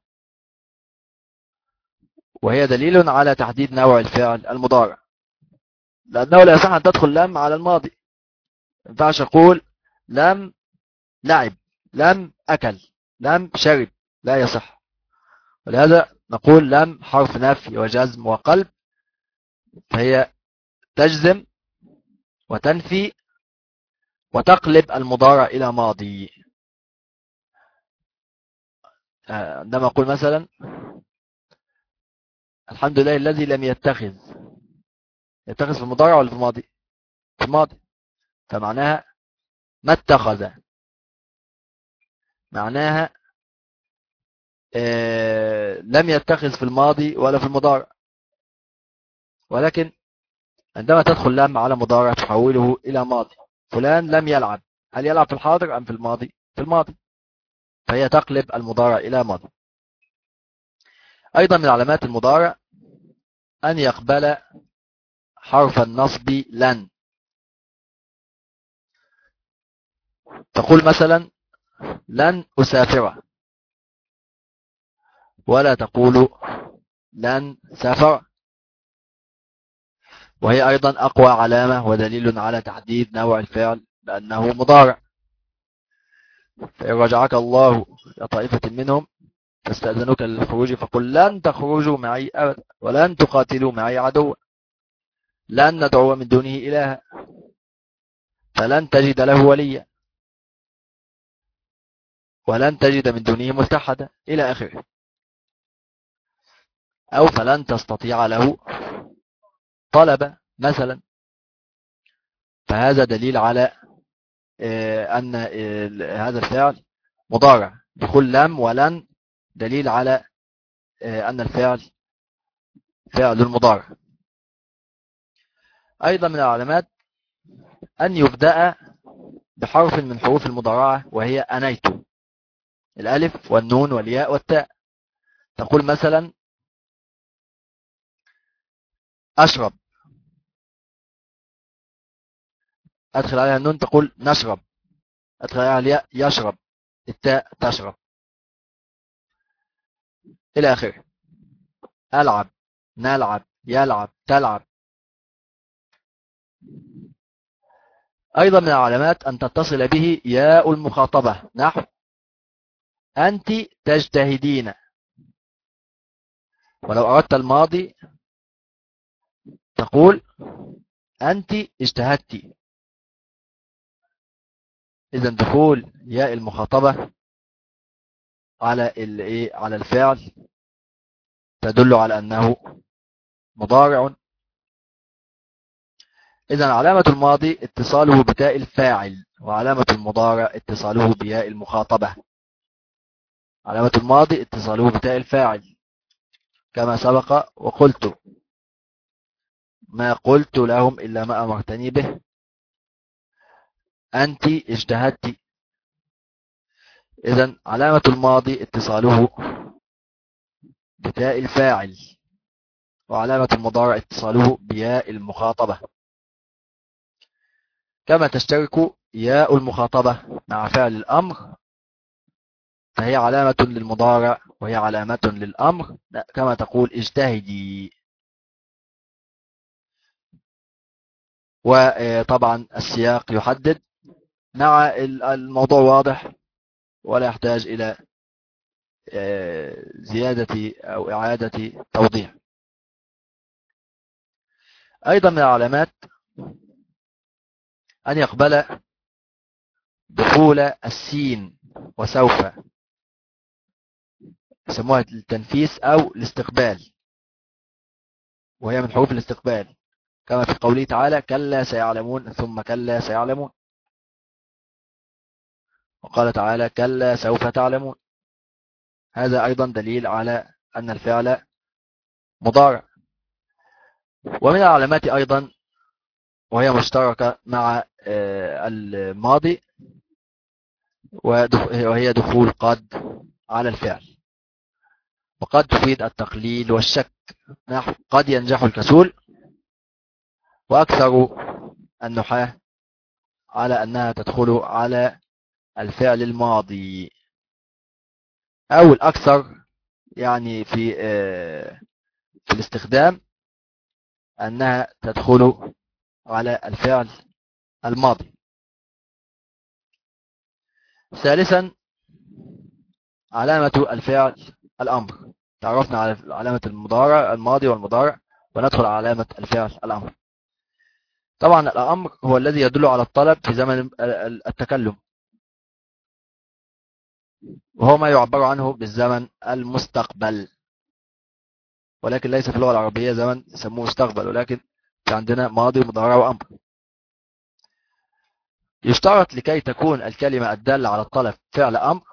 وهي دليل على تحديد نوع الفعل المضارع، لأنه لا يصح أن تدخل لم على الماضي. ما ينفعش أقول لم لعب، لم أكل، لم شرب، لا يصح. ولهذا نقول لم حرف نفي وجزم وقلب، فهي تجزم وتنفي وتقلب المضارع إلى ماضي. عندما أقول مثلا الحمد لله الذي لم يتخذ، يتخذ في المضارع ولا في الماضي؟ في الماضي، فمعناها ما اتخذ، معناها لم يتخذ في الماضي ولا في المضارع. ولكن عندما تدخل لم على مضارع تحوله إلى ماضي. فلان لم يلعب، هل يلعب في الحاضر أم في الماضي؟ في الماضي، فهي تقلب المضارع إلى ماضي. أيضا من علامات المضارع أن يقبل حرف النصب لن. تقول مثلا لن أسافر، ولا تقول لن سافر، وهي أيضا أقوى علامة ودليل على تحديد نوع الفعل بأنه مضارع. فإن رجعك الله إلى طائفة منهم فاستأذنوك للخروج فقل لن تخرجوا معي أبدا ولن تقاتلوا معي عدوا، لن ندعو من دونه إلها، فلن تجد له وليا، ولن تجد من دونه ملتحدا إلى آخره. أو فلن تستطيع له طلبا مثلا. فهذا دليل على أن هذا الفعل مضارع. دخول لم ولن دليل على أن الفعل فعل المضارع. أيضا من العلامات أن يبدأ بحرف من حروف المضارعة، وهي أنيت، الألف والنون والياء والتاء. تقول مثلا أشرب، أدخل عليها النون تقول نشرب، أدخل عليها الياء يشرب، التاء تشرب إلى آخره. ألعب، نلعب، يلعب، تلعب. أيضا من العلامات أن تتصل به ياء المخاطبة، نحو أنت تجتهدين. ولو أردت الماضي تقول أنت اجتهدت. إذا دخول ياء المخاطبة على على الفعل تدل على أنه مضارع. إذا علامة الماضي اتصاله بتاء الفاعل، وعلامة المضارع اتصاله بياء المخاطبة. علامة الماضي اتصاله بتاء الفاعل كما سبق وقلت: ما قلت لهم إلا ما أمرتني به. أنت اجتهدت. إذن علامة الماضي اتصاله بتاء الفاعل، وعلامة المضارع اتصاله بياء المخاطبة. كما تشترك ياء المخاطبة مع فعل الأمر، فهي علامة للمضارع وهي علامة للأمر، كما تقول اجتهدي. وطبعا السياق يحدد، مع الموضوع واضح ولا يحتاج إلى زيادة أو إعادة توضيح. أيضا من العلامات أن يقبل دخول السين وسوف، يسموها التنفيس أو الاستقبال، وهي من حروف الاستقبال، كما في قوله تعالى: كلا سيعلمون ثم كلا سيعلمون. وقال تعالى: كلا سوف تعلمون. هذا أيضا دليل على أن الفعل مضارع. ومن العلامات أيضا، وهي مشتركة مع الماضي، وهي دخول قد على الفعل. وقد تفيد التقليل والشك، نحو: قد ينجح الكسول. وأكثر النحاة على أنها تدخل على الفعل الماضي، أو الأكثر يعني في الاستخدام أنها تدخل على الفعل الماضي. ثالثا، علامة الفعل الأمر. تعرفنا على علامة المضارع الماضي والمضارع، وندخل على علامة الفعل الأمر. طبعا الأمر هو الذي يدل على الطلب في زمن التكلم، وهو ما يعبر عنه بالزمن المستقبل، ولكن ليس في اللغة العربية زمن يسموه مستقبل، ولكن في عندنا ماضي ومضارع وأمر. يشترط لكي تكون الكلمة الدالة على الطلب فعل أمر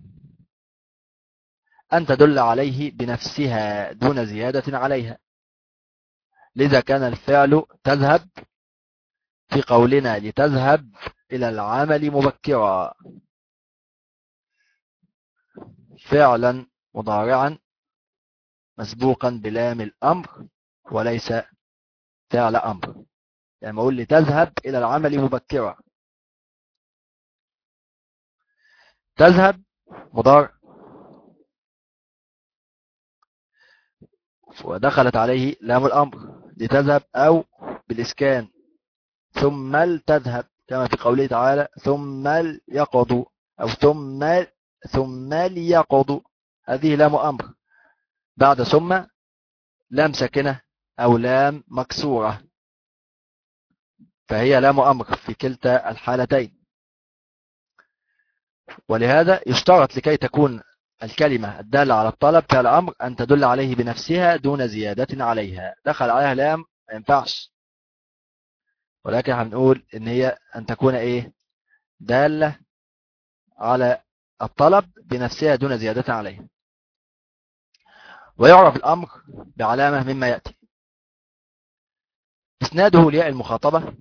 أن تدل عليه بنفسها دون زيادة عليها. لذا كان الفعل تذهب في قولنا: لتذهب إلى العمل مبكرا، فعلا مضارعا مسبوقا بلام الأمر وليس فعل أمر. يعني أقول لتذهب إلى العمل مبكرا، تذهب مضارع ودخلت عليه لام الأمر لتذهب، أو بالإسكان ثم تذهب، كما في قوله تعالى: ثم يقضوا، أو ثم ليقضوا. هذه لام أمر بعد ثم لام ساكنة أو لام مكسورة، فهي لام أمر في كلتا الحالتين. ولهذا يشترط لكي تكون الكلمة الدالة على الطلب فعل أمر أن تدل عليه بنفسها دون زيادة عليها. دخل عليها لام ما ينفعش، ولكن هنقول إن هي أن تكون إيه؟ دالة على الطلب بنفسها دون زيادة عليها. ويعرف الأمر بعلامة مما يأتي: إسناده لياء المخاطبة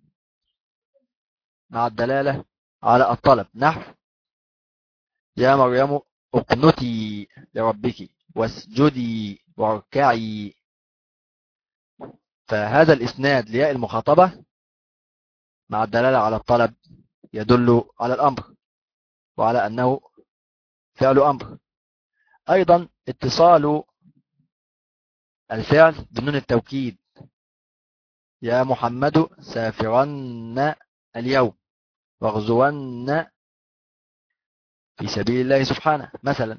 مع الدلالة على الطلب، نحو: يا مريم اقنتي لربك واسجدي واركعي. فهذا الإسناد لياء المخاطبة مع الدلالة على الطلب يدل على الأمر وعلى أنه فعل أمر. أيضا اتصال الفعل بنون التوكيد: يا محمد سافرن اليوم واغزون في سبيل الله سبحانه مثلا.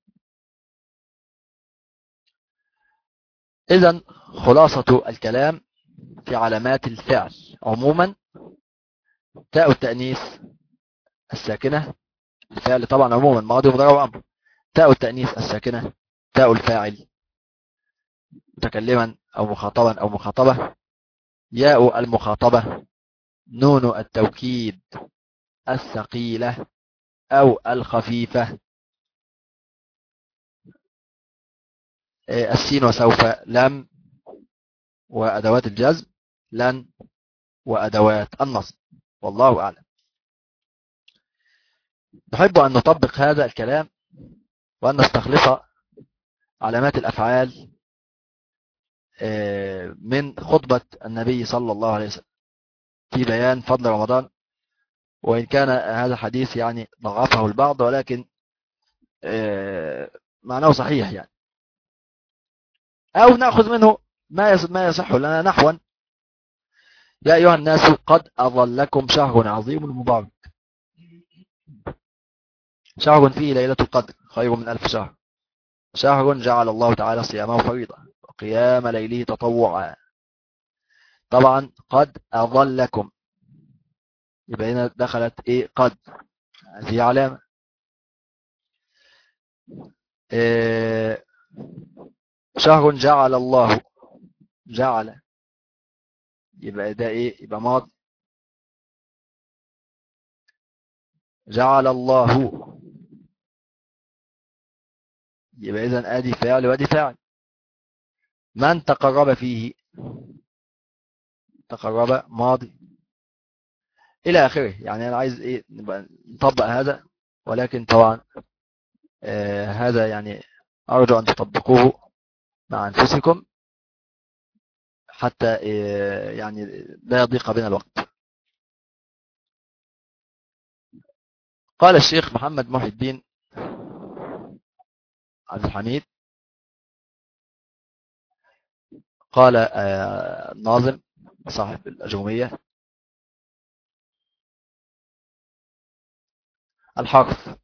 إذن خلاصة الكلام في علامات الفعل عموما: تاء التأنيث الساكنة، الفعل طبعا عموما ماضي ومضارع وأمر. تاء التأنيث الساكنة تاء الفاعل متكلما أو مخاطبا أو مخاطبة. ياء المخاطبة نون التوكيد الثقيلة أو الخفيفة. السين وسوف، لم وأدوات الجزم، لن وأدوات النصب. والله أعلم. نحب أن نطبق هذا الكلام وأن نستخلص علامات الأفعال من خطبة النبي صلى الله عليه وسلم في بيان فضل رمضان، وإن كان هذا الحديث يعني ضعفه البعض، ولكن معناه صحيح يعني. أو نأخذ منه ما يصح لنا نحوا: يا أيها الناس قد أظلكم شهر عظيم مبارك، شهر فيه ليلة القدر خير من 1000 شهر، شهر جعل الله تعالى صيامه فريضة وقيام ليله تطوعا. طبعا قد أظلكم، يبقى هنا دخلت إيه؟ قد، هذه علامة. شهر جعل الله، جعل، يبقى ده إيه؟ يبقى ماضي. جعل الله، يبقى إذن آدي فعل وادي فاعل. من تقرب فيه، تقرب ماضي، إلى آخره. يعني أنا عايز إيه؟ نبقى نطبق هذا، ولكن طبعا هذا يعني أرجو أن تطبقوه مع أنفسكم حتى يعني لا يضيق بنا الوقت. قال الشيخ محمد محي الدين عبد الحميد، قال الناظم صاحب الأجومية: الحرف.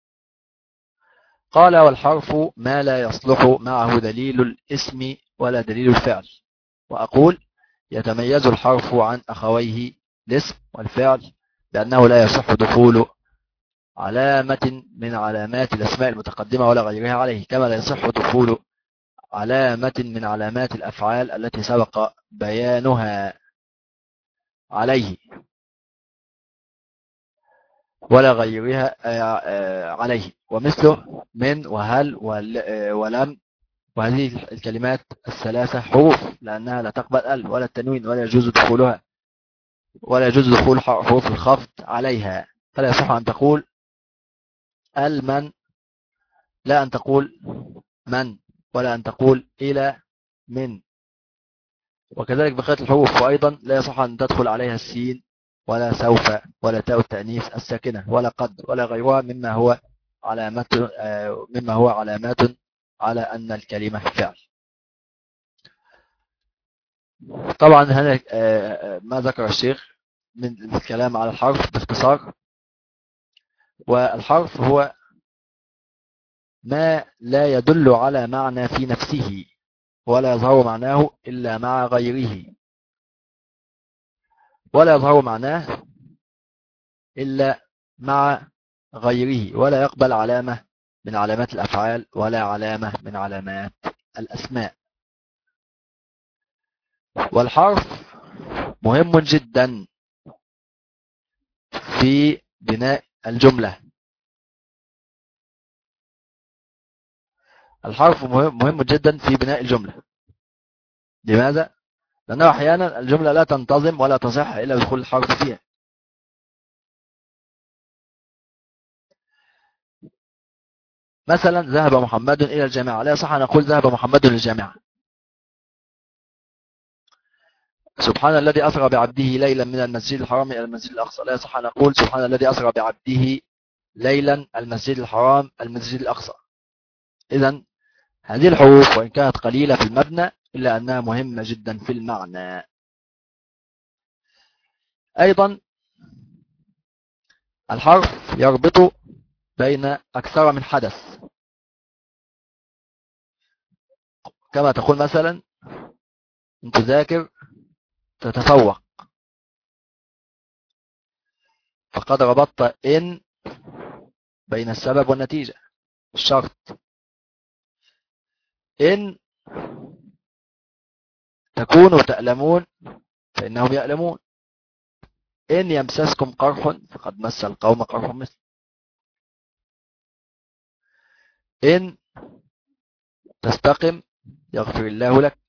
قال: والحرف ما لا يصلح معه دليل الاسم ولا دليل الفعل. وأقول: يتميز الحرف عن أخويه الاسم والفعل بأنه لا يصح دخول علامة من علامات الأسماء المتقدمة ولا غيرها عليه، كما لا يصح دخول علامة من علامات الأفعال التي سبق بيانها عليه ولا غيرها عليه. ومثله من وهل ولم، وهذه الكلمات الثلاثة حروف لأنها لا تقبل ال ولا التنوين، ولا يجوز دخولها، ولا يجوز دخول حروف الخفض عليها. فلا يصح أن تقول المن، لا أن تقول من، ولا أن تقول إلى من. وكذلك بقية الحروف. وأيضا لا يصح أن تدخل عليها السين ولا سوف ولا تاء التأنيث الساكنة ولا قد ولا غيرها مما هو علامات على أن الكلمة فعل. طبعا هنا ما ذكر الشيخ من الكلام على الحرف باختصار. والحرف هو ما لا يدل على معنى في نفسه ولا يظهر معناه إلا مع غيره، ولا يظهر معناه إلا مع غيره، ولا يقبل علامة من علامات الأفعال ولا علامة من علامات الأسماء. والحرف مهم جدا في بناء الجملة. الحرف مهم جدا في بناء الجملة. لماذا؟ لأنه أحيانا الجملة لا تنتظم ولا تصح إلا بدخول الحرف فيها. مثلا ذهب محمد إلى الجامعة، لا يصح أن نقول ذهب محمد للجامعة. سبحان الذي أسرى بعبده ليلا من المسجد الحرام إلى المسجد الأقصى، لا يصح أن نقول سبحان الذي أسرى بعبده ليلا المسجد الحرام المسجد الأقصى. إذن هذه الحروف وإن كانت قليلة في المبنى إلا أنها مهمة جدا في المعنى. أيضا الحرف يربط بين أكثر من حدث، كما تقول مثلا أن تذاكر تتفوق، فقد ربطت إن بين السبب والنتيجة. الشرط إن تكونوا تألمون فإنهم يألمون، إن يمسسكم قرح فقد مس القوم قرح مثل. إن تستقم يغفر الله لك.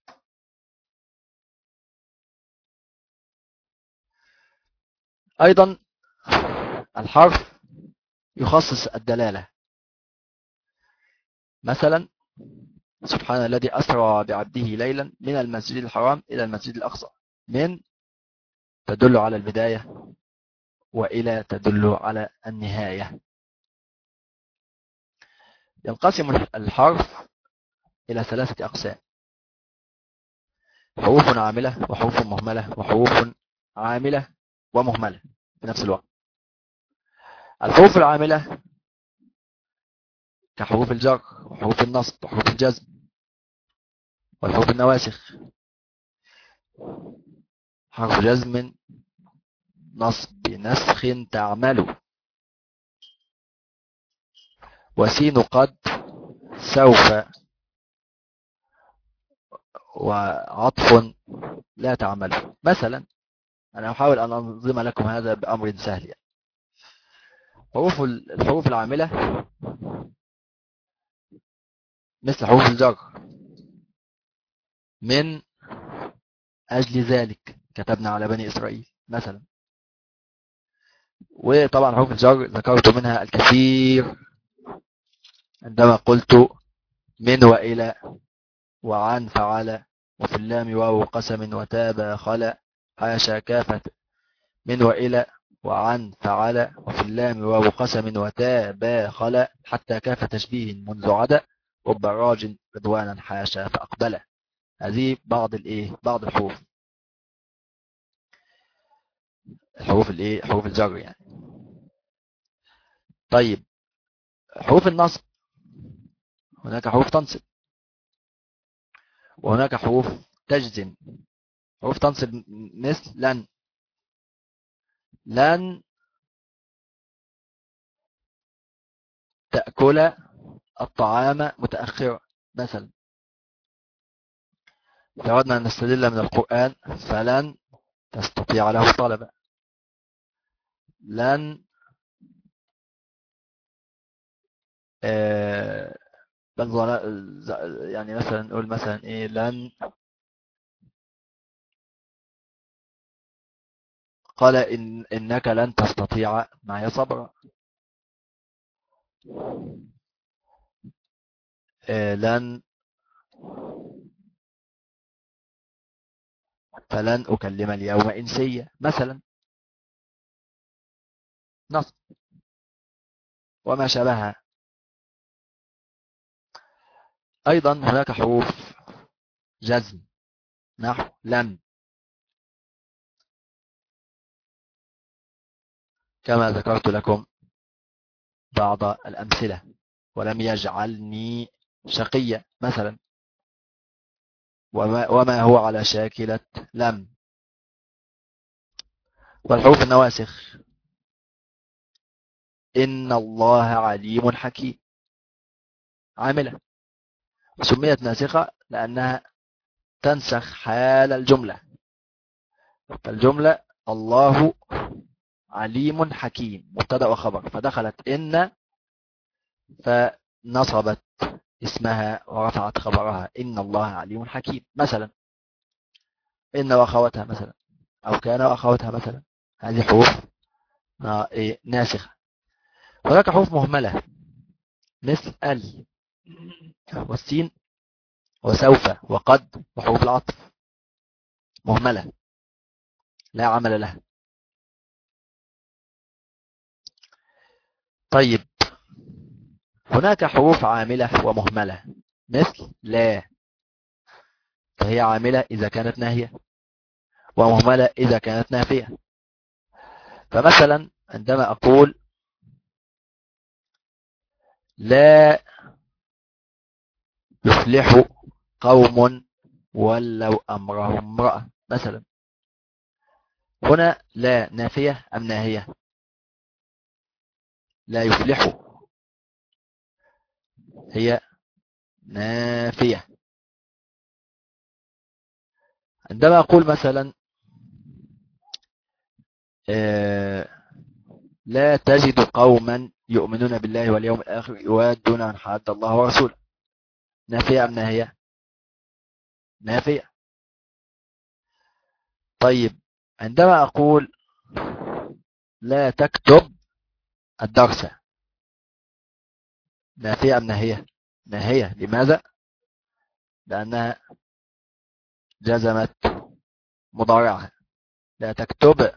أيضا الحرف يخصص الدلالة. مثلا سبحان الذي أسرى بعبده ليلا من المسجد الحرام إلى المسجد الأقصى. من تدل على البداية، وإلى تدل على النهاية. ينقسم الحرف إلى 3 أقسام: حروف عاملة وحروف مهملة وحروف عاملة ومهملة في نفس الوقت. الحروف العاملة كحروف الجر وحروف النصب وحروف الجزم والحروف النواسخ. حرف جزم نصب نسخ تعمل، وسين قد سوف وعطف لا تعمل. مثلا أنا أحاول أن أنظم لكم هذا بأمر سهل يعني. الحروف العاملة مثل حروف الجر: من أجل ذلك كتبنا على بني إسرائيل مثلا. وطبعا حروف الجر ذكرت منها الكثير عندما قلت من وإلى وعن فعل وفي اللام واو قسم وتاب خلا حاشا كافة. من وإلى وعن فعل وفي اللام واو قسم وتاب خلا حتى كاف تشبيه منذ عدا وبراج رضوانا حاشا فأقبل. هذه بعض الحروف حروف الجر يعني. طيب حروف النصب هناك حروف تنصب وهناك حروف تجزم. حروف تنصب مثل لن تأكل الطعام متأخرا مثلا. لو أردنا أن نستدل من القرآن فلن تستطيع له طلبا. لن يعني مثلا نقول مثلا لن قال إنك لن تستطيع معي صبرا. لن فلن أكلم اليوم إنسيا مثلا. نصب وما شابهها. أيضا هناك حروف جزم نحو لم، كما ذكرت لكم بعض الأمثلة: ولم يجعلني شقيا مثلا. وما هو على شاكلة لم. والحروف النواسخ: إن الله عليم حكيم. عاملة سميت ناسخة لأنها تنسخ حال الجملة. فالجملة الله عليم حكيم مبتدأ وخبر، فدخلت إن فنصبت اسمها ورفعت خبرها إن الله عليم حكيم مثلا. إن وأخواتها مثلا، أو كان وأخواتها مثلا. هذه حروف ناسخة. هناك حروف مهملة مثل ال والسين وسوف وقد وحروف العطف مهملة لا عمل لها. طيب هناك حروف عاملة ومهملة مثل لا، فهي عاملة إذا كانت ناهية ومهملة إذا كانت نافية. فمثلا عندما أقول لا يفلح قوم ولوا أمرهم امرأة مثلا، هنا لا نافية أم ناهية؟ لا يفلح هي نافية. عندما أقول مثلا لا تجد قوما يؤمنون بالله واليوم الآخر يوادون أن حاد الله ورسوله. نافية أم ناهية؟ نافية. طيب عندما أقول لا تكتب الدرس، نافية أم ناهية؟ ناهية. لماذا؟ لأنها جزمت مضارعها لا تكتب.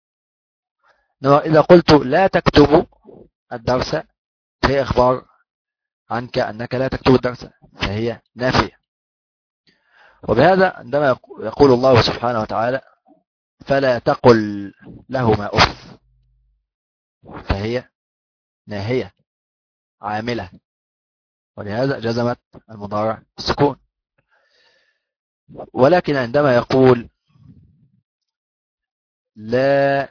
إذا قلت لا تكتب الدرس فهي إخبار عنك أنك لا تكتب الدرس، فهي نافية. وبهذا عندما يقول الله سبحانه وتعالى فلا تقل لهما أف، فهي ناهية عاملة، ولهذا جزمت المضارع السكون. ولكن عندما يقول لا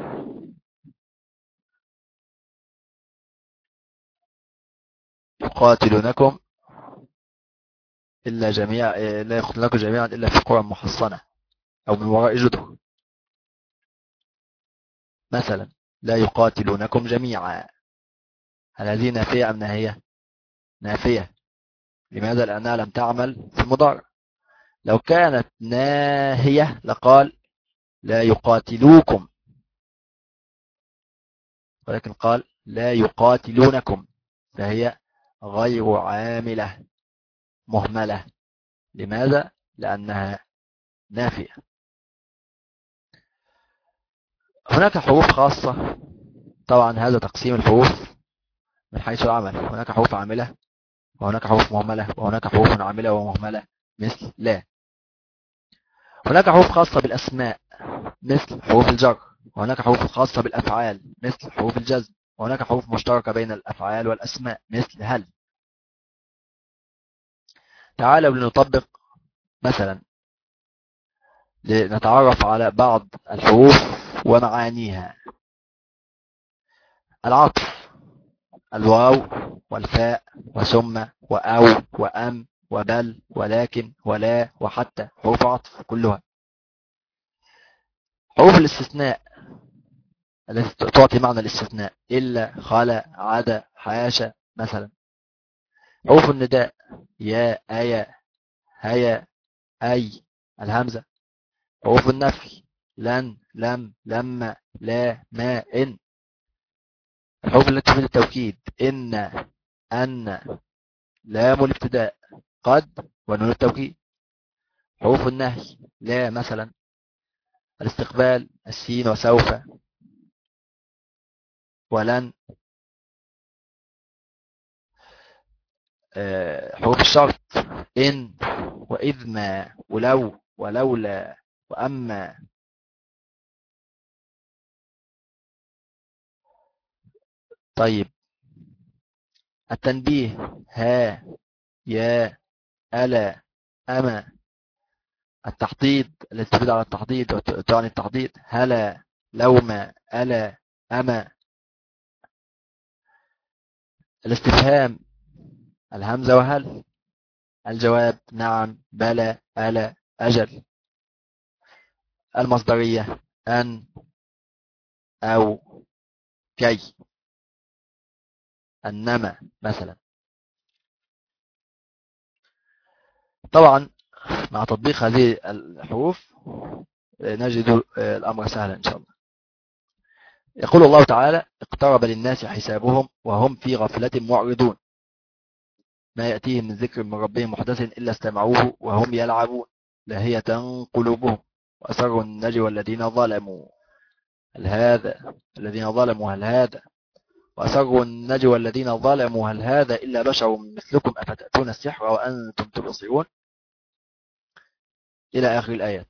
يقاتلونكم إلا جميعا، لا يقتلونكم جميعا إلا في قرى محصنة أو من وراء جدر مثلا، لا يقاتلونكم جميعا، هل هذه نافية أم ناهية؟ نافية. لماذا؟ لأنها لم تعمل في المضارع. لو كانت ناهية لقال لا يقاتلوكم، ولكن قال لا يقاتلونكم، فهي غير عاملة مهملة. لماذا؟ لأنها نافية. هناك حروف خاصة، طبعا هذا تقسيم الحروف من حيث العمل. هناك حروف عاملة، وهناك حروف مهملة، وهناك حروف عاملة ومهملة مثل لا. هناك حروف خاصة بالأسماء مثل حروف الجر، وهناك حروف خاصة بالأفعال مثل حروف الجزم، وهناك حروف مشتركة بين الأفعال والأسماء مثل هل. تعالوا لنطبق مثلا، لنتعرف على بعض الحروف ومعانيها. العطف، الواو والفاء وثم وأو وأم وبل ولكن ولا وحتى، حروف عطف كلها. حروف الاستثناء التي تعطي معنى الاستثناء، إلا، خلا، عدا، حاشا مثلا. حروف النداء، يا، أيا، هيا، أي، الهمزة. حروف النفي، لن، لم، لما، لا، ما، إن. الحروف التي تفيد التوكيد، إن، أن، لام الابتداء، قد، ونون التوكيد. حروف النهي، لا مثلا، الاستقبال، السين وسوف ولن. حروف الشرط، إن وإذ ما ولو ولولا وأما. طيب التنبيه، ها، يا، ألا، أما. التحضيض التي تدل على التحضيض وتعني التحضيض، هلا، لوما، ألا، أما. الاستفهام، الهمزة وهل. الجواب، نعم، بلى، ألا، أجل. المصدرية، أن، أو، كي، أنما مثلا. طبعا مع تطبيق هذه الحروف نجد الأمر سهلا إن شاء الله. يقول الله تعالى اقترب للناس حسابهم وهم في غفلة معرضون، ما يأتيهم من ذكر من ربهم محدث إلا استمعوه وهم يلعبون، لاهية قلوبهم وأسروا النجوى الذين ظلموا هل هذا هل هذا وأسروا النجوى الذين ظلموا هل هذا إلا بشر مثلكم أفتأتون السحر وأنتم تبصرون، إلى آخر الآيات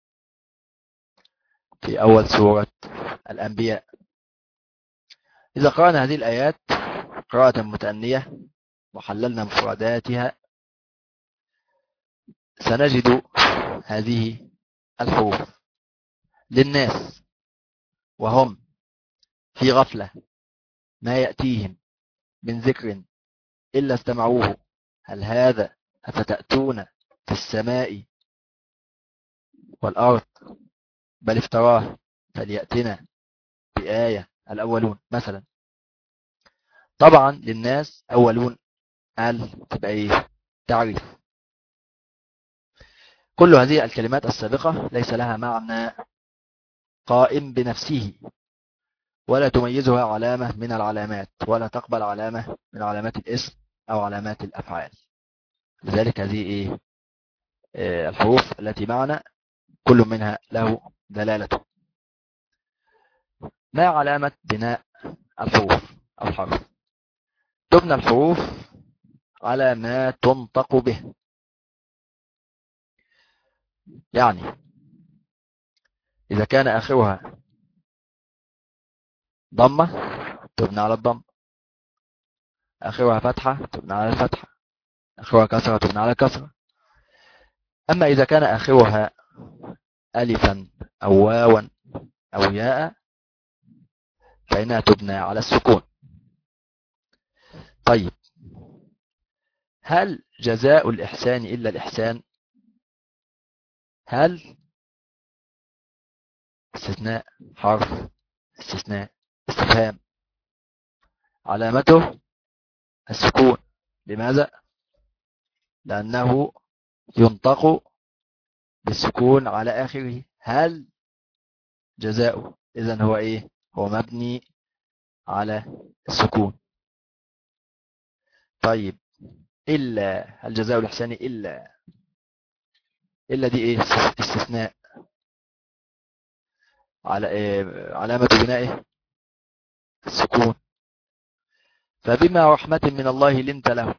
في أول سورة الأنبياء. إذا قرأنا هذه الآيات قراءة متأنية وحللنا مفرداتها سنجد هذه الحروف للناس وهم في غفلة، ما يأتيهم من ذكر إلا استمعوه هل هذا أفتأتون في السماء والأرض بل افتراه فليأتنا في آية الأولون مثلا. طبعا للناس أولون تبقى إيه؟ تعريف. كل هذه الكلمات السابقة ليس لها معنى قائم بنفسه، ولا تميزها علامة من العلامات، ولا تقبل علامة من علامات الاسم أو علامات الأفعال. لذلك هذه إيه؟ الحروف التي معنا كل منها له دلالته. ما علامة بناء الحروف أو الحرف؟ تبنى الحروف على ما تنطق به. يعني إذا كان آخرها ضمة تبنى على الضم، آخرها فتحة تبنى على الفتحة، آخرها كسرة تبنى على الكسرة. أما إذا كان آخرها ألفا أو واوا أو ياء فإنها تبنى على السكون. طيب، هل جزاء الإحسان إلا الإحسان؟ هل استثناء، حرف استثناء، استفهام، علامته السكون. لماذا؟ لأنه ينطق بالسكون على آخره. هل جزاؤه، إذن هو إيه؟ هو مبني على السكون. طيب، إلا، هل جزاء الإحسان إلا دي إيه؟ استثناء. على إيه؟ علامة بنائه السكون. فبما رحمة من الله لنت له.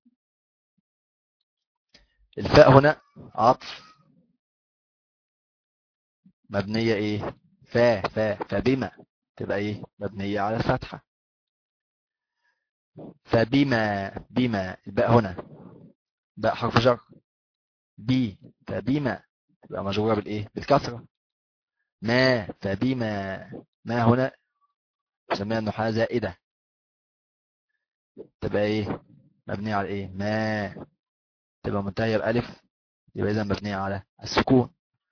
الفاء هنا عطف مبنية إيه؟ فبما تبقى إيه؟ مبنية على الفتحة. بما الباء هنا باء حرف جر. فبما تبقى مجرورة بالإيه؟ بالكسرة. ما هنا نسميها النحاة زائدة، تبقى إيه؟ مبنية على إيه؟ ما تبقى منتهية بألف، يبقى إذا مبنية على السكون.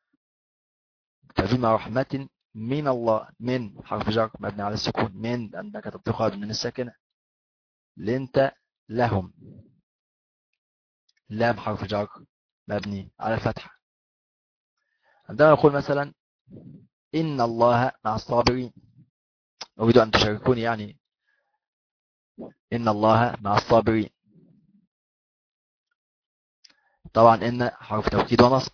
فبما رحمة من الله، من حرف جر مبني على السكون، من لأنك تطلقها من الساكنة. لنت لهم، لام حرف جر مبني على الفتحة. عندما نقول مثلا إن الله مع الصابرين، أريد أن تشاركوني يعني إن الله مع الصابرين. طبعا إن حرف توكيد ونصب.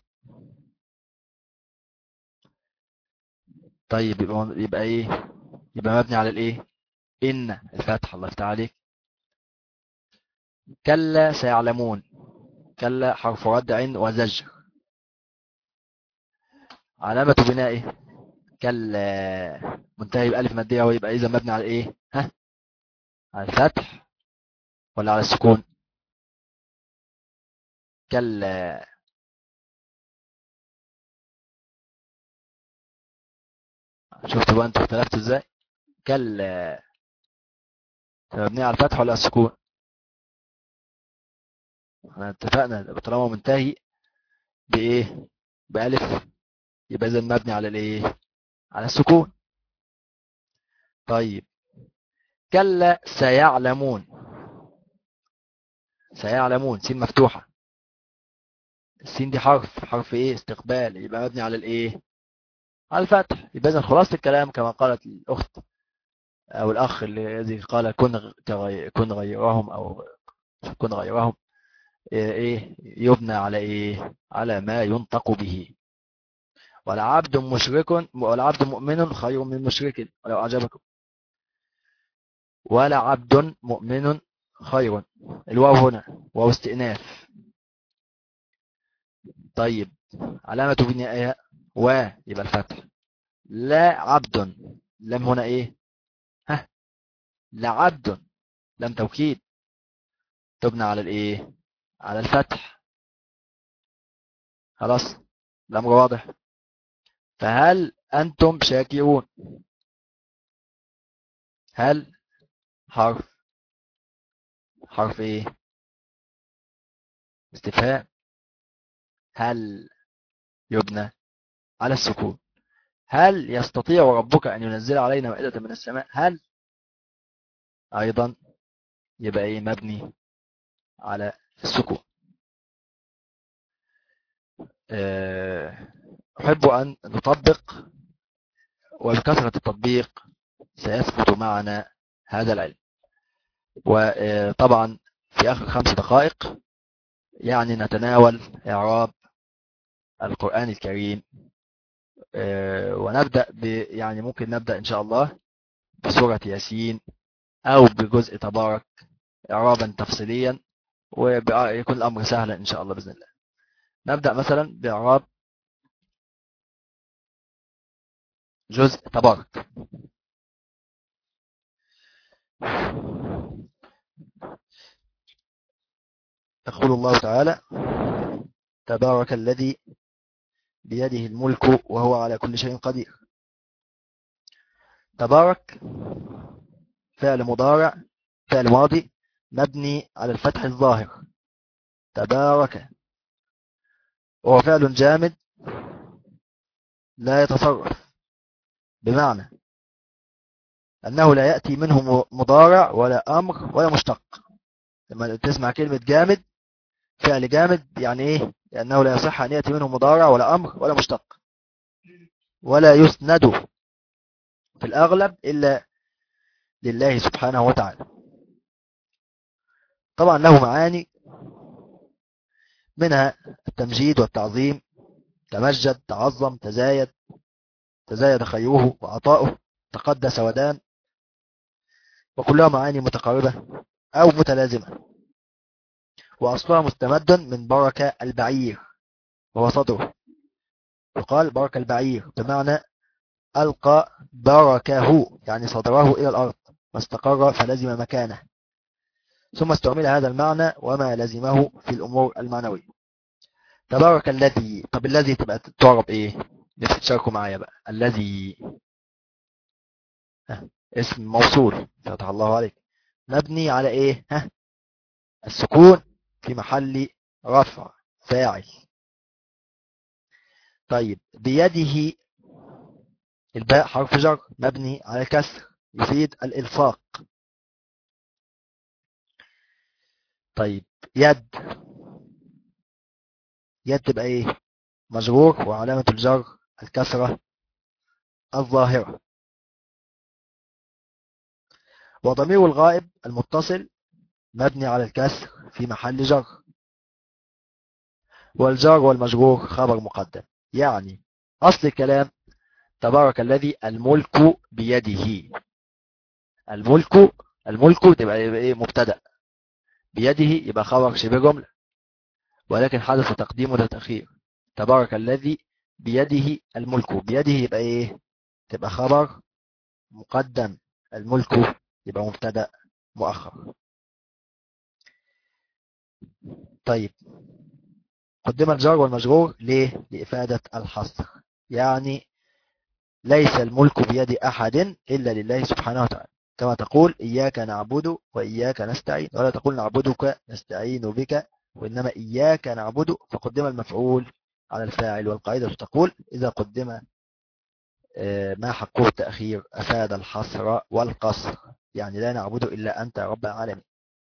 طيب يبقى إيه؟ يبقى مبني على الإيه؟ إن الفتحة. الله يفتح عليك. كلا سيعلمون، كلا حرف ردع وزجر. علامة بنائه كلا منتهي بألف مادية، ويبقى إذا مبني على إيه؟ ها؟ على الفتح ولا على السكون؟ كلا. شفتوا بقى انتوا اختلفتوا ازاي؟ كلا مبني على الفتح ولا على السكون؟ احنا اتفقنا طالما منتهي بإيه؟ بألف، يبقى إذا مبني على الإيه؟ على السكون. طيب، كلا سيعلمون، سيعلمون سين مفتوحة. السين دي حرف ايه؟ استقبال، يبقى مبني على الايه؟ على الفتح. يبقى اذا خلاصة الكلام كما قالت الاخت او الاخ الذي قال كن غيرهم او كن غيرهم، ايه يبنى على ايه؟ على ما ينطق به. والعبد مشرك، والعبد مؤمن خير من مشرك ولو اعجبكم. ولا عبد مؤمن خير، الواو هنا واو استئناف. طيب، علامة بنائها يبقى الفتح. لا عبد، لم هنا ايه؟ ها، لعبد، لم توكيد، تبنى على الايه؟ على الفتح. خلاص، الامر واضح. فهل انتم شاكرون؟ هل حرف ايه؟ استفهام. هل يبنى على السكون. هل يستطيع ربك أن ينزل علينا مائدة من السماء؟ هل أيضا يبقى إيه؟ مبني على السكون. أحب أن نطبق، وبكثرة التطبيق سيثبت معنا هذا العلم. وطبعا في آخر 5 دقائق يعني نتناول إعراب القرآن الكريم، ونبدأ يعني ممكن نبدأ إن شاء الله بسورة ياسين أو بجزء تبارك إعرابا تفصيليا، ويكون الأمر سهلا إن شاء الله بإذن الله. نبدأ مثلا بإعراب جزء تبارك. يقول الله تعالى: تبارك الذي بيده الملك وهو على كل شيء قدير. تبارك فعل مضارع، فعل ماضي مبني على الفتح الظاهر. تبارك، وهو فعل جامد لا يتصرف، بمعنى أنه لا يأتي منه مضارع ولا أمر ولا مشتق. لما تسمع كلمة جامد، فعل جامد، يعني إيه؟ لأنه لا يصح أن يأتي منه مضارع ولا أمر ولا مشتق، ولا يسند في الأغلب إلا لله سبحانه وتعالى. طبعا له معاني، منها التمجيد والتعظيم، تمجد، تعظم، تزايد، تزايد خيره وعطاؤه، تقدس ودان، وكلها معاني متقاربة أو متلازمة. وأصلها مستمد من بركة البعير وهو صدره، يقال بركة البعير بمعنى ألقى بركه، يعني صدره إلى الأرض واستقر فلزم مكانه، ثم استعمل هذا المعنى وما لزمه في الأمور المعنوية. تبارك الذي. طب الذي تبقى تعرب إيه؟ نفسي تشاركوا معايا بقى. الذي اسم موصول، فتح الله عليك، مبني على إيه؟ السكون في محل رفع، فاعل. طيب بيده، الباء حرف جر مبني على الكسر يفيد الإلصاق. طيب يد، يد تبقى ايه؟ مجرور، وعلامة الجر الكسرة الظاهرة. وضمير الغائب المتصل مبني على الكسر في محل جر، والجار والمجرور خبر مقدم. يعني أصل الكلام: تبارك الذي الملك بيده. الملك تبقى ايه؟ مبتدأ. بيده يبقى خبر شبه جملة، ولكن حدث تقديم وتأخير. تبارك الذي بيده الملك، بيده يبقى ايه؟ تبقى خبر مقدم، الملك يبقى مبتدأ مؤخر. طيب قدم الجار والمجرور ليه؟ لإفادة الحصر، يعني ليس الملك بيد أحد إلا لله سبحانه وتعالى، كما تقول إياك نعبد وإياك نستعين، ولا تقول نعبدك نستعين بك، وإنما إياك نعبد، فقدم المفعول على الفاعل. والقاعدة تقول إذا قدم ما حقه التأخير أفاد الحصر والقصر، يعني لا نعبد إلا أنت رب العالمين.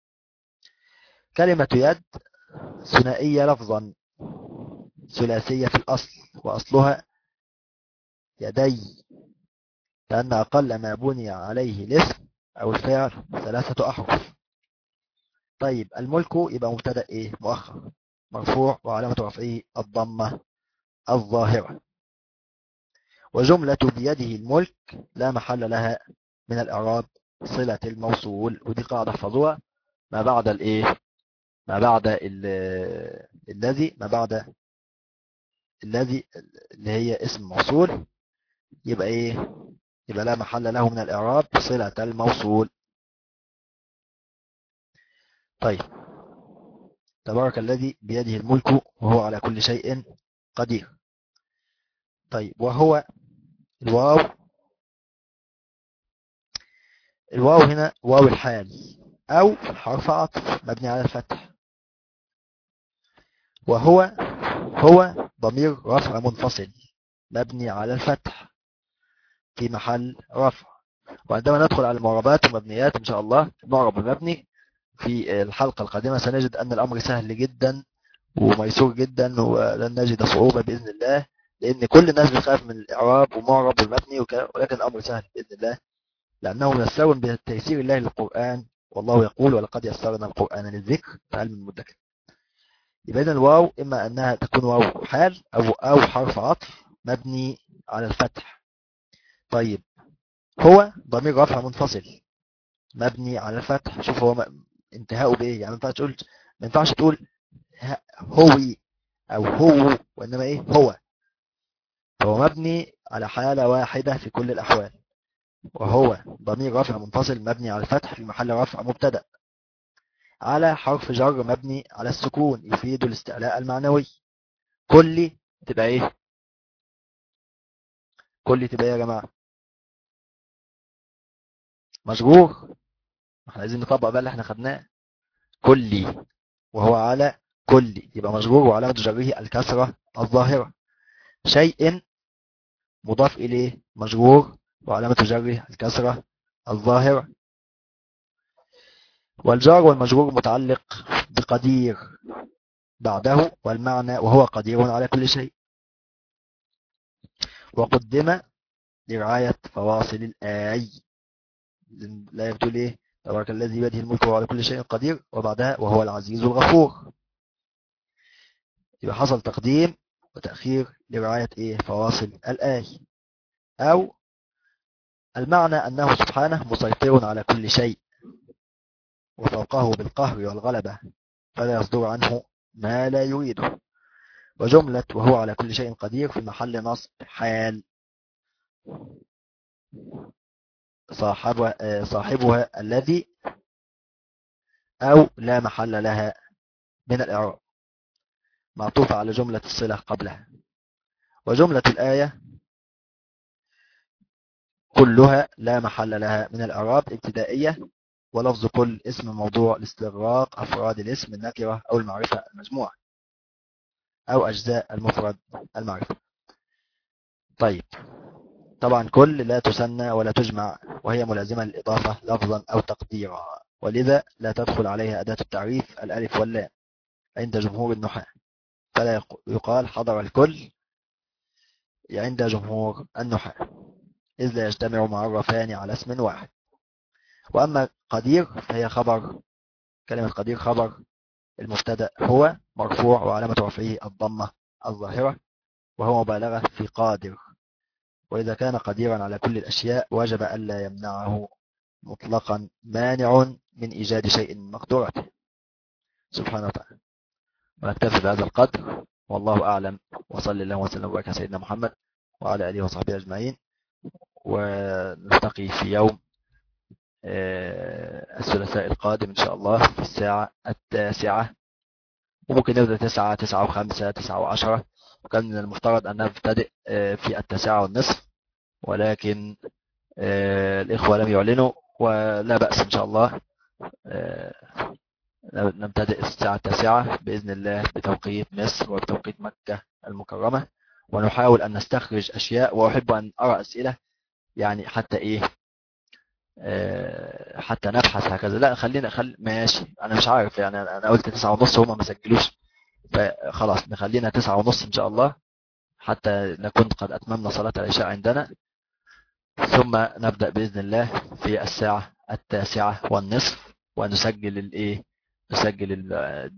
كلمة يد ثنائية لفظا، ثلاثية في الأصل، وأصلها يدي، لأن أقل ما بني عليه الاسم أو الفعل 3 أحرف. طيب الملك يبقى مبتدأ إيه؟ مؤخر مرفوع، وعلامة رفعه الضمة الظاهرة. وجملة بيده الملك لا محل لها من الإعراب، صلة الموصول. ودي قاعدة احفظوها: ما بعد الإيه؟ ما بعد الذي، ما بعد الذي اللي هي اسم موصول، يبقى إيه؟ يبقى لا محل له من الإعراب، صلة الموصول. طيب تبارك الذي بيده الملك وهو على كل شيء قدير. طيب وهو، الواو، الواو هنا واو الحال أو حرف عطف مبني على الفتح. وهو، هو ضمير رفع منفصل مبني على الفتح. في محل رفع. وعندما ندخل على المعربات والمبنيات إن شاء الله، المعرب والمبني في الحلقة القادمة سنجد أن الأمر سهل جدا وميسور جدا، ولن نجد صعوبة بإذن الله، لأن كل الناس بتخاف من الإعراب ومعرب والمبني، ولكن الأمر سهل بإذن الله، لأنه ميسر بتيسير الله للقرآن. والله يقول ولقد يسرنا القرآن للذكر فهل من مدكر. يبقى إذن الواو إما أنها تكون واو حال أو حرف عطف مبني على الفتح. طيب، هو ضمير رفع منفصل مبني على الفتح. شوف هو انتهاؤه بإيه، يعني ما ينفعش تقول هوي أو هو، وإنما إيه هو. فهو مبني على حالة واحدة في كل الأحوال، وهو ضمير رفع منفصل مبني على الفتح في محل رفع مبتدأ على حرف جر مبني على السكون يفيد الاستعلاء المعنوي. كلي تبقى ايه؟ كلي تبقى ايه يا جماعة؟ مجرور. احنا عايزين نطبق بقى اللي احنا خدناه. كلي وهو على كلي يبقى مجرور، وعلامة جره الكسرة الظاهرة. شيء مضاف إليه مجرور، وعلامة جره الكسرة الظاهرة. والجار والمجرور متعلق بقدير بعده، والمعنى وهو قدير على كل شيء. وقدم لرعاية فواصل الآي. لا بتقول ايه؟ تبارك الذي بيده الملك وهو على كل شيء قدير، وبعدها وهو العزيز الغفور. يبقى حصل تقديم وتأخير لرعاية ايه؟ فواصل الآي. او المعنى انه سبحانه مسيطر على كل شيء وفوقه بالقهر والغلبة، فلا يصدر عنه ما لا يريده. وجملة وهو على كل شيء قدير في محل نصب حال صاحبها الذي أو لا محل لها من الإعراب، معطوفة على جملة الصلة قبلها. وجملة الآية كلها لا محل لها من الإعراب ابتدائية، ولفظ كل اسم موضوع لاستغراق أفراد الاسم النكرة أو المعرفة المجموعة أو أجزاء المفرد المعرفة. طيب، طبعا كل لا تثنى ولا تجمع، وهي ملازمة للإضافة لفظا أو تقديرا، ولذا لا تدخل عليها أداة التعريف الألف واللام عند جمهور النحاة، فلا يقال حضر الكل عند جمهور النحاة، إذ لا يجتمع معرفان على اسم واحد. وأما قدير فهي خبر، كلمة قدير خبر المبتدأ هو مرفوع، وعلامة رفعه الضمة الظاهرة، وهو مبالغة في قادر. وإذا كان قديرا على كل الأشياء وجب ألا يمنعه مطلقا مانع من إيجاد شيء من مقدورته سبحانه وتعالى. ونكتفي بهذا القدر، والله أعلم، وصلى الله وسلم وبارك على سيدنا محمد وعلى آله وصحبه أجمعين. ونلتقي في يوم الثلاثاء القادم إن شاء الله في الساعة 9، وممكن نبدأ 9، 9 و5، 9 و10. وكان من المفترض أن نبتدئ في 9:30، ولكن الإخوة لم يعلنوا، ولا بأس إن شاء الله نبتدئ الساعة 9 بإذن الله بتوقيت مصر وبتوقيت مكة المكرمة. ونحاول أن نستخرج أشياء، وأحب أن أرى أسئلة، يعني حتى إيه، حتى نبحث هكذا. لا خلينا ماشي، أنا مش عارف يعني، أنا قلت 9:30 هما ما سجلوش، فخلاص نخلينا 9:30 إن شاء الله، حتى نكون قد أتممنا صلاة العشاء عندنا، ثم نبدأ بإذن الله في الساعة 9:30 ونسجل الإيه، نسجل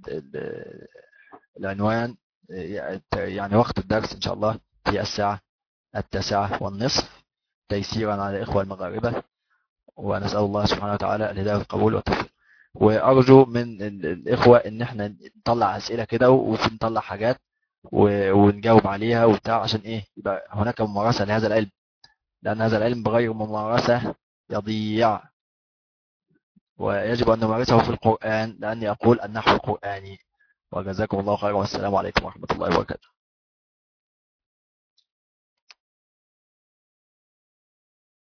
العنوان، يعني وقت الدرس إن شاء الله في الساعة 9:30 تيسيرا على الإخوة المغاربة. ونسأل الله سبحانه وتعالى الهداية والقبول والتوفيق. وأرجو من الإخوة إن احنا نطلع أسئلة كده، ونطلع حاجات ونجاوب عليها وبتاع، عشان إيه يبقى هناك ممارسة لهذا العلم، لأن هذا العلم بغير ممارسة يضيع، ويجب أن نمارسه في القرآن، لأني أقول النحو القرآني. وجزاكم الله خيرا، والسلام عليكم ورحمة الله وبركاته.